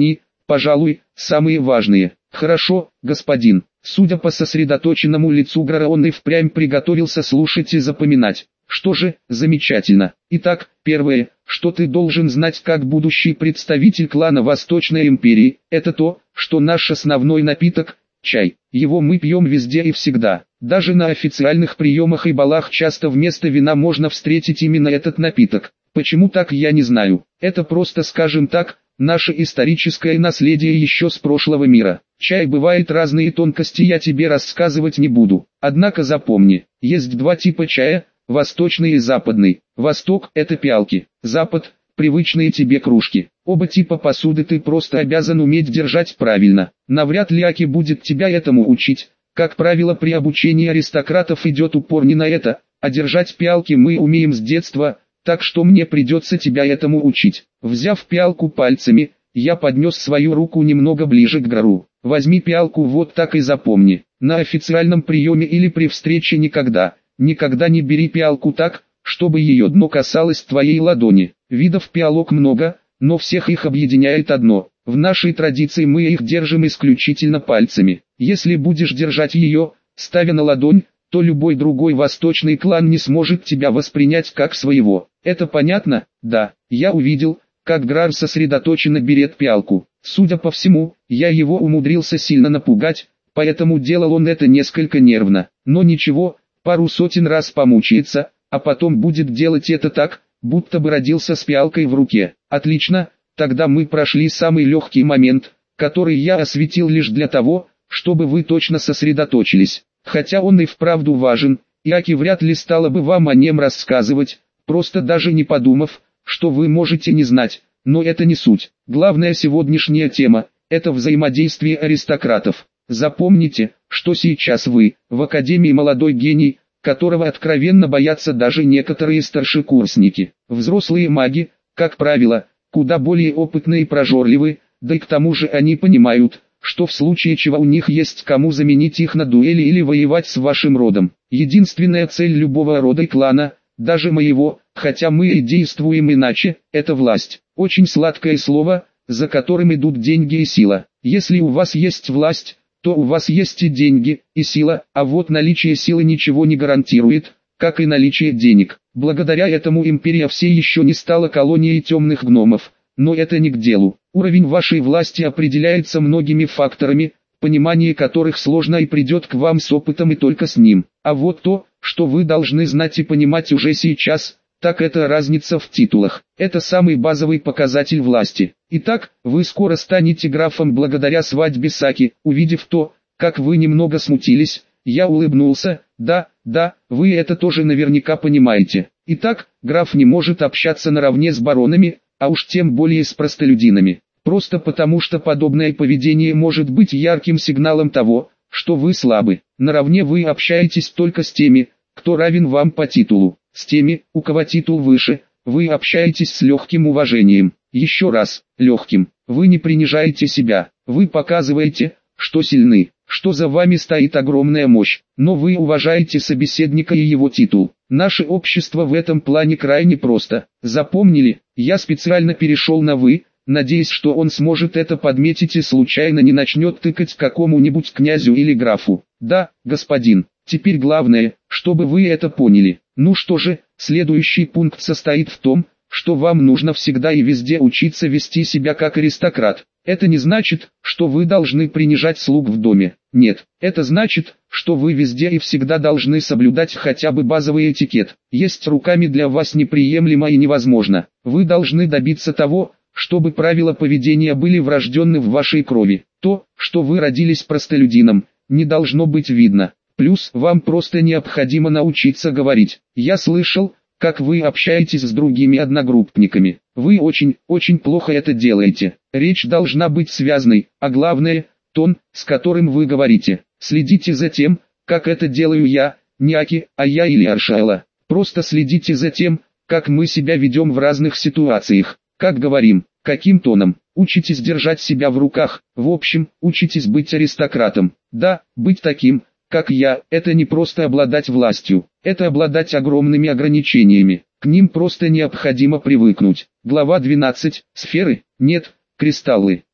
пожалуй, самые важные. Хорошо, господин. Судя по сосредоточенному лицу Грара, он и впрямь приготовился слушать и запоминать. Что же, замечательно. Итак, первое, что ты должен знать как будущий представитель клана Восточной Империи, это то, что наш основной напиток – чай. Его мы пьем везде и всегда. Даже на официальных приемах и балах часто вместо вина можно встретить именно этот напиток. Почему так, я не знаю. Это просто, скажем так, наше историческое наследие еще с прошлого мира. Чай бывает разные, тонкости я тебе рассказывать не буду. Однако запомни, есть два типа чая, восточный и западный. Восток – это пиалки, запад – привычные тебе кружки. Оба типа посуды ты просто обязан уметь держать правильно. Навряд ли Аки будет тебя этому учить. Как правило, при обучении аристократов идет упор не на это, а держать пиалки мы умеем с детства, так что мне придется тебя этому учить. Взяв пиалку пальцами, я поднес свою руку немного ближе к Грару. Возьми пиалку, вот так и запомни. На официальном приеме или при встрече никогда, никогда не бери пиалку так, чтобы ее дно касалось твоей ладони. Видов пиалок много, но всех их объединяет одно. В нашей традиции мы их держим исключительно пальцами. Если будешь держать ее, ставя на ладонь, то любой другой восточный клан не сможет тебя воспринять как своего. Это понятно? Да. Я увидел, как Грар сосредоточенно берет пиалку. Судя по всему, я его умудрился сильно напугать, поэтому делал он это несколько нервно. Но ничего, пару сотен раз помучается, а потом будет делать это так, будто бы родился с пиалкой в руке. Отлично, тогда мы прошли самый легкий момент, который я осветил лишь для того, чтобы вы точно сосредоточились. Хотя он и вправду важен, и Аки вряд ли стала бы вам о нем рассказывать, просто даже не подумав, что вы можете не знать, но это не суть. Главная сегодняшняя тема – это взаимодействие аристократов. Запомните, что сейчас вы, в Академии молодой гений, которого откровенно боятся даже некоторые старшекурсники. Взрослые маги, как правило, куда более опытные и прожорливы, да и к тому же они понимают, что в случае чего у них есть кому заменить их на дуэли или воевать с вашим родом. Единственная цель любого рода и клана, даже моего, хотя мы и действуем иначе, это власть. Очень сладкое слово, за которым идут деньги и сила. Если у вас есть власть, то у вас есть и деньги, и сила, а вот наличие силы ничего не гарантирует, как и наличие денег. Благодаря этому империя все еще не стала колонией темных гномов, но это не к делу. Уровень вашей власти определяется многими факторами, понимание которых сложно и придет к вам с опытом и только с ним. А вот то, что вы должны знать и понимать уже сейчас, так это разница в титулах. Это самый базовый показатель власти. Итак, вы скоро станете графом благодаря свадьбе Саки. Увидев то, как вы немного смутились, я улыбнулся. Да, да, вы это тоже наверняка понимаете. Итак, граф не может общаться наравне с баронами, а уж тем более с простолюдинами. Просто потому, что подобное поведение может быть ярким сигналом того, что вы слабы. Наравне вы общаетесь только с теми, кто равен вам по титулу. С теми, у кого титул выше, вы общаетесь с легким уважением. Еще раз, легким. Вы не принижаете себя. Вы показываете, что сильны, что за вами стоит огромная мощь. Но вы уважаете собеседника и его титул. Наше общество в этом плане крайне просто. Запомнили? Я специально перешел на «вы», надеясь, что он сможет это подметить и случайно не начнет тыкать какому-нибудь князю или графу. Да, господин, теперь главное, чтобы вы это поняли. Ну что же, следующий пункт состоит в том, что вам нужно всегда и везде учиться вести себя как аристократ. Это не значит, что вы должны принижать слуг в доме. Нет, это значит, что вы везде и всегда должны соблюдать хотя бы базовый этикет. Есть руками для вас неприемлемо и невозможно. Вы должны добиться того, чтобы правила поведения были врожденны в вашей крови. То, что вы родились простолюдином, не должно быть видно. Плюс вам просто необходимо научиться говорить. Я слышал, как вы общаетесь с другими одногруппниками. Вы очень, очень плохо это делаете. Речь должна быть связной, а главное, тон, с которым вы говорите. Следите за тем, как это делаю я, не Аки, а я или Аршайла. Просто следите за тем, как мы себя ведем в разных ситуациях. Как говорим, каким тоном, учитесь держать себя в руках, в общем, учитесь быть аристократом. Да, быть таким, как я, это не просто обладать властью, это обладать огромными ограничениями, к ним просто необходимо привыкнуть. Глава двенадцать. Сферы? Нет, кристаллы.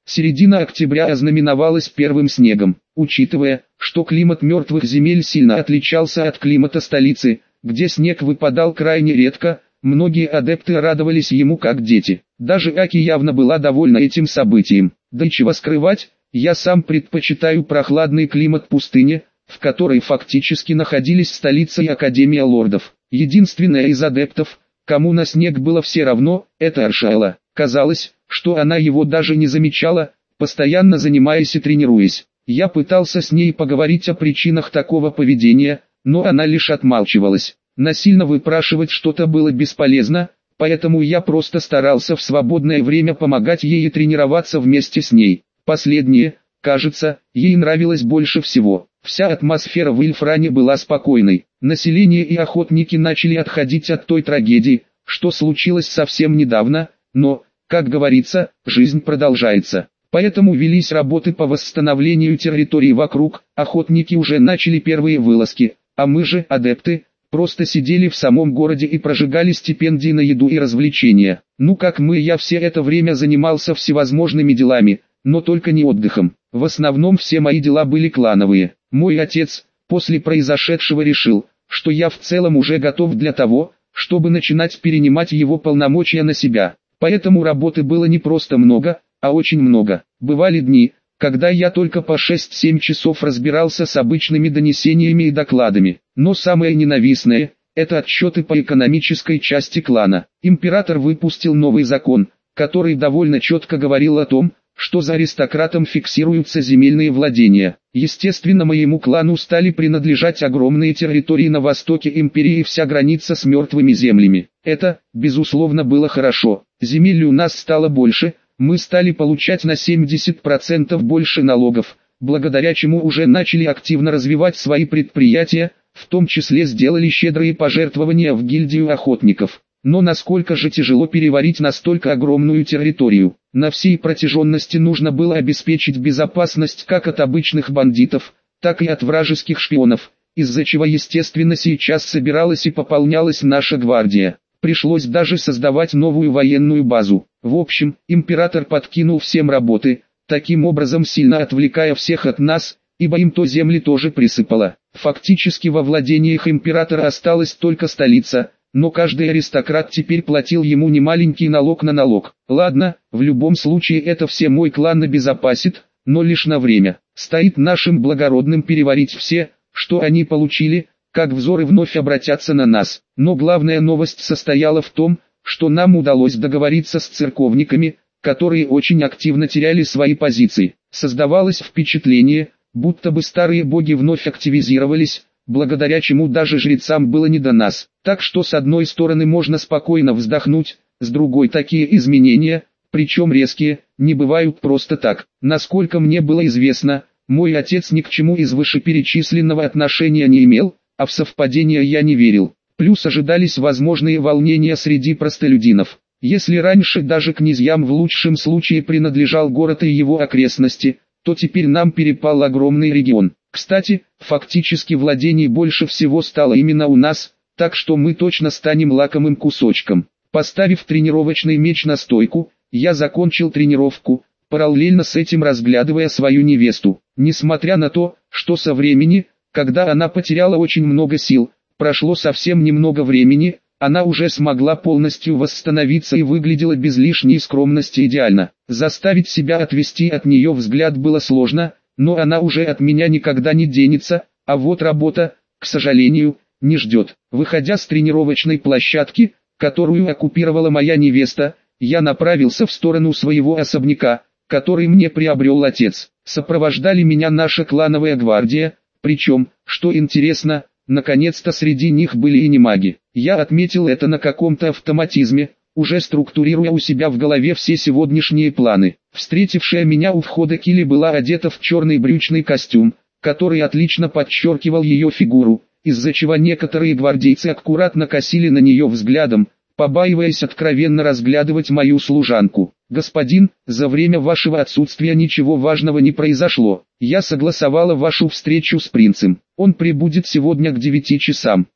Середина октября ознаменовалась первым снегом. Учитывая, что климат мертвых земель сильно отличался от климата столицы, где снег выпадал крайне редко, многие адепты радовались ему как дети. Даже Аки явно была довольна этим событием. Да и чего скрывать, я сам предпочитаю прохладный климат пустыни, в которой фактически находились столица и Академия лордов. Единственная из адептов, кому на снег было все равно, это Аршайла. Казалось, что она его даже не замечала, постоянно занимаясь и тренируясь. Я пытался с ней поговорить о причинах такого поведения, но она лишь отмалчивалась. Насильно выпрашивать что-то было бесполезно, поэтому я просто старался в свободное время помогать ей и тренироваться вместе с ней. Последнее, кажется, ей нравилось больше всего. Вся атмосфера в Ильфране была спокойной. Население и охотники начали отходить от той трагедии, что случилось совсем недавно, но, как говорится, жизнь продолжается. Поэтому велись работы по восстановлению территории вокруг, охотники уже начали первые вылазки, а мы же, адепты, просто сидели в самом городе и прожигали стипендии на еду и развлечения. Ну как мы, я все это время занимался всевозможными делами, но только не отдыхом. В основном все мои дела были клановые. Мой отец, после произошедшего, решил, что я в целом уже готов для того, чтобы начинать перенимать его полномочия на себя. Поэтому работы было не просто много, а очень много. Бывали дни, когда я только по шесть-семь часов разбирался с обычными донесениями и докладами. Но самое ненавистное – это отчеты по экономической части клана. Император выпустил новый закон, который довольно четко говорил о том, что за аристократом фиксируются земельные владения. Естественно, моему клану стали принадлежать огромные территории на востоке империи и вся граница с мертвыми землями. Это, безусловно, было хорошо. Земель у нас стало больше, мы стали получать на семьдесят процентов больше налогов, благодаря чему уже начали активно развивать свои предприятия, в том числе сделали щедрые пожертвования в гильдию охотников. Но насколько же тяжело переварить настолько огромную территорию. На всей протяженности нужно было обеспечить безопасность как от обычных бандитов, так и от вражеских шпионов, из-за чего естественно сейчас собиралась и пополнялась наша гвардия. Пришлось даже создавать новую военную базу. В общем, император подкинул всем работы, таким образом сильно отвлекая всех от нас, ибо им то земли тоже присыпало. Фактически во владениях императора осталась только столица, но каждый аристократ теперь платил ему немаленький налог на налог. Ладно, в любом случае это все мой клан обезопасит, но лишь на время. Стоит нашим благородным переварить все, что они получили, как взоры вновь обратятся на нас. Но главная новость состояла в том, что нам удалось договориться с церковниками, которые очень активно теряли свои позиции. Создавалось впечатление, будто бы старые боги вновь активизировались, благодаря чему даже жрецам было не до нас. Так что с одной стороны можно спокойно вздохнуть, с другой такие изменения, причем резкие, не бывают просто так. Насколько мне было известно, мой отец ни к чему из вышеперечисленного отношения не имел, а в совпадения я не верил. Плюс ожидались возможные волнения среди простолюдинов. Если раньше даже князьям в лучшем случае принадлежал город и его окрестности, то теперь нам перепал огромный регион. Кстати, фактически владений больше всего стало именно у нас, так что мы точно станем лакомым кусочком. Поставив тренировочный меч на стойку, я закончил тренировку, параллельно с этим разглядывая свою невесту. Несмотря на то, что со времени, когда она потеряла очень много сил, прошло совсем немного времени, она уже смогла полностью восстановиться и выглядела без лишней скромности идеально. Заставить себя отвести от нее взгляд было сложно, но она уже от меня никогда не денется, а вот работа, к сожалению, не ждет. Выходя с тренировочной площадки, которую оккупировала моя невеста, я направился в сторону своего особняка, который мне приобрел отец. Сопровождали меня наша клановая гвардия, причем, что интересно, наконец-то среди них были и не маги. Я отметил это на каком-то автоматизме, уже структурируя у себя в голове все сегодняшние планы. Встретившая меня у входа Килли была одета в черный брючный костюм, который отлично подчеркивал ее фигуру, из-за чего некоторые гвардейцы аккуратно косили на нее взглядом, побаиваясь откровенно разглядывать мою служанку. «Господин, за время вашего отсутствия ничего важного не произошло. Я согласовала вашу встречу с принцем. Он прибудет сегодня к девяти часам.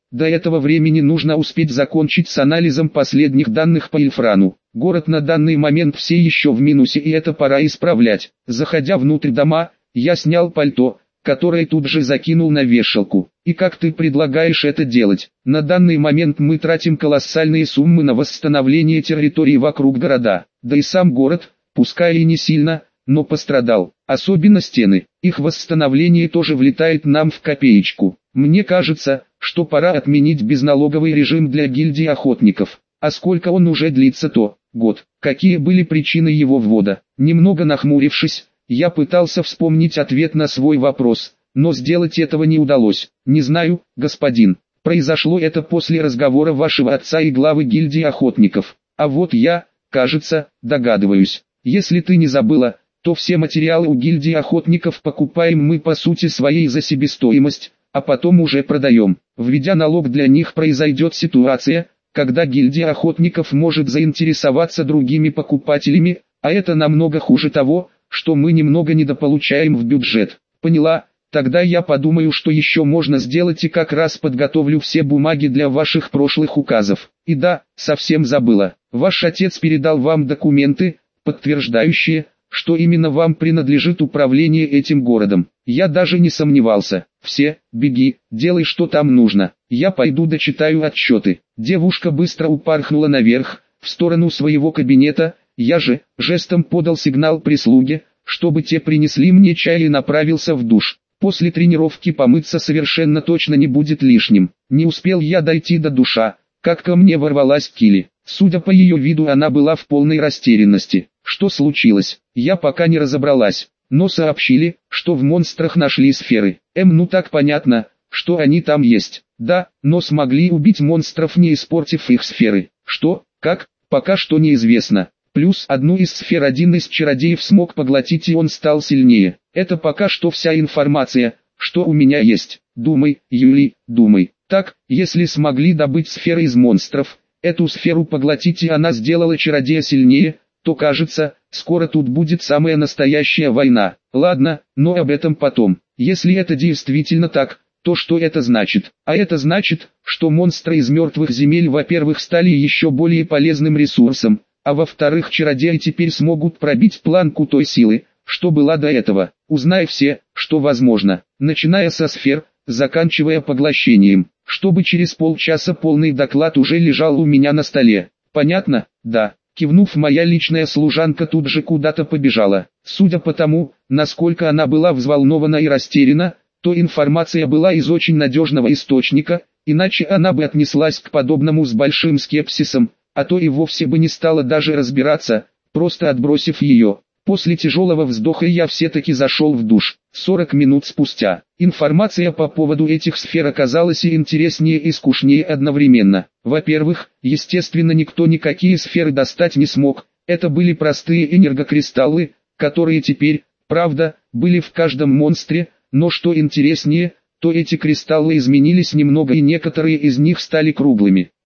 До этого времени нужно успеть закончить с анализом последних данных по Ильфрану. Город на данный момент все еще в минусе, и это пора исправлять. Заходя внутрь дома, я снял пальто, которое тут же закинул на вешалку. И как ты предлагаешь это делать? На данный момент мы тратим колоссальные суммы на восстановление территории вокруг города. Да и сам город, пускай и не сильно, но пострадал. Особенно стены. Их восстановление тоже влетает нам в копеечку. Мне кажется, что пора отменить безналоговый режим для гильдии охотников. А сколько он уже длится, то год. Какие были причины его ввода? Немного нахмурившись, я пытался вспомнить ответ на свой вопрос, но сделать этого не удалось. Не знаю, господин. Произошло это после разговора вашего отца и главы гильдии охотников. А вот я, кажется, догадываюсь. Если ты не забыла, то все материалы у гильдии охотников покупаем мы по сути своей за себестоимость, а потом уже продаем. Введя налог, для них произойдет ситуация, когда гильдия охотников может заинтересоваться другими покупателями, а это намного хуже того, что мы немного недополучаем в бюджет. Поняла? Тогда я подумаю, что еще можно сделать, и как раз подготовлю все бумаги для ваших прошлых указов. И да, совсем забыла. Ваш отец передал вам документы, подтверждающие, что именно вам принадлежит управление этим городом. Я даже не сомневался. Все, беги, делай, что там нужно. Я пойду дочитаю отчеты. Девушка быстро упорхнула наверх, в сторону своего кабинета. Я же, жестом подал сигнал прислуге, чтобы те принесли мне чай, и направился в душ. После тренировки помыться совершенно точно не будет лишним. Не успел я дойти до душа, как ко мне ворвалась Килли. Судя по ее виду, она была в полной растерянности. Что случилось? Я пока не разобралась, но сообщили, что в монстрах нашли сферы. Эм, ну так понятно, что они там есть. Да, но смогли убить монстров, не испортив их сферы. Что, как, пока что неизвестно. Плюс одну из сфер один из чародеев смог поглотить, и он стал сильнее. Это пока что вся информация, что у меня есть. Думай, Юли, думай. Так, если смогли добыть сферы из монстров, эту сферу поглотить, и она сделала чародея сильнее, то кажется, скоро тут будет самая настоящая война. Ладно, но об этом потом. Если это действительно так, то что это значит? А это значит, что монстры из мертвых земель, во-первых, стали еще более полезным ресурсом, а во-вторых, чародеи теперь смогут пробить планку той силы, что была до этого. Узнай все, что возможно, начиная со сфер, заканчивая поглощением, чтобы через полчаса полный доклад уже лежал у меня на столе. Понятно? Да. Кивнув, моя личная служанка тут же куда-то побежала. Судя по тому, насколько она была взволнована и растеряна, то информация была из очень надежного источника, иначе она бы отнеслась к подобному с большим скепсисом, а то и вовсе бы не стала даже разбираться, просто отбросив ее. После тяжелого вздоха я все-таки зашел в душ. сорок минут спустя. Информация по поводу этих сфер оказалась и интереснее, и скучнее одновременно. Во-первых, естественно, никто никакие сферы достать не смог. Это были простые энергокристаллы, которые теперь, правда, были в каждом монстре, но что интереснее, то эти кристаллы изменились немного, и некоторые из них стали круглыми.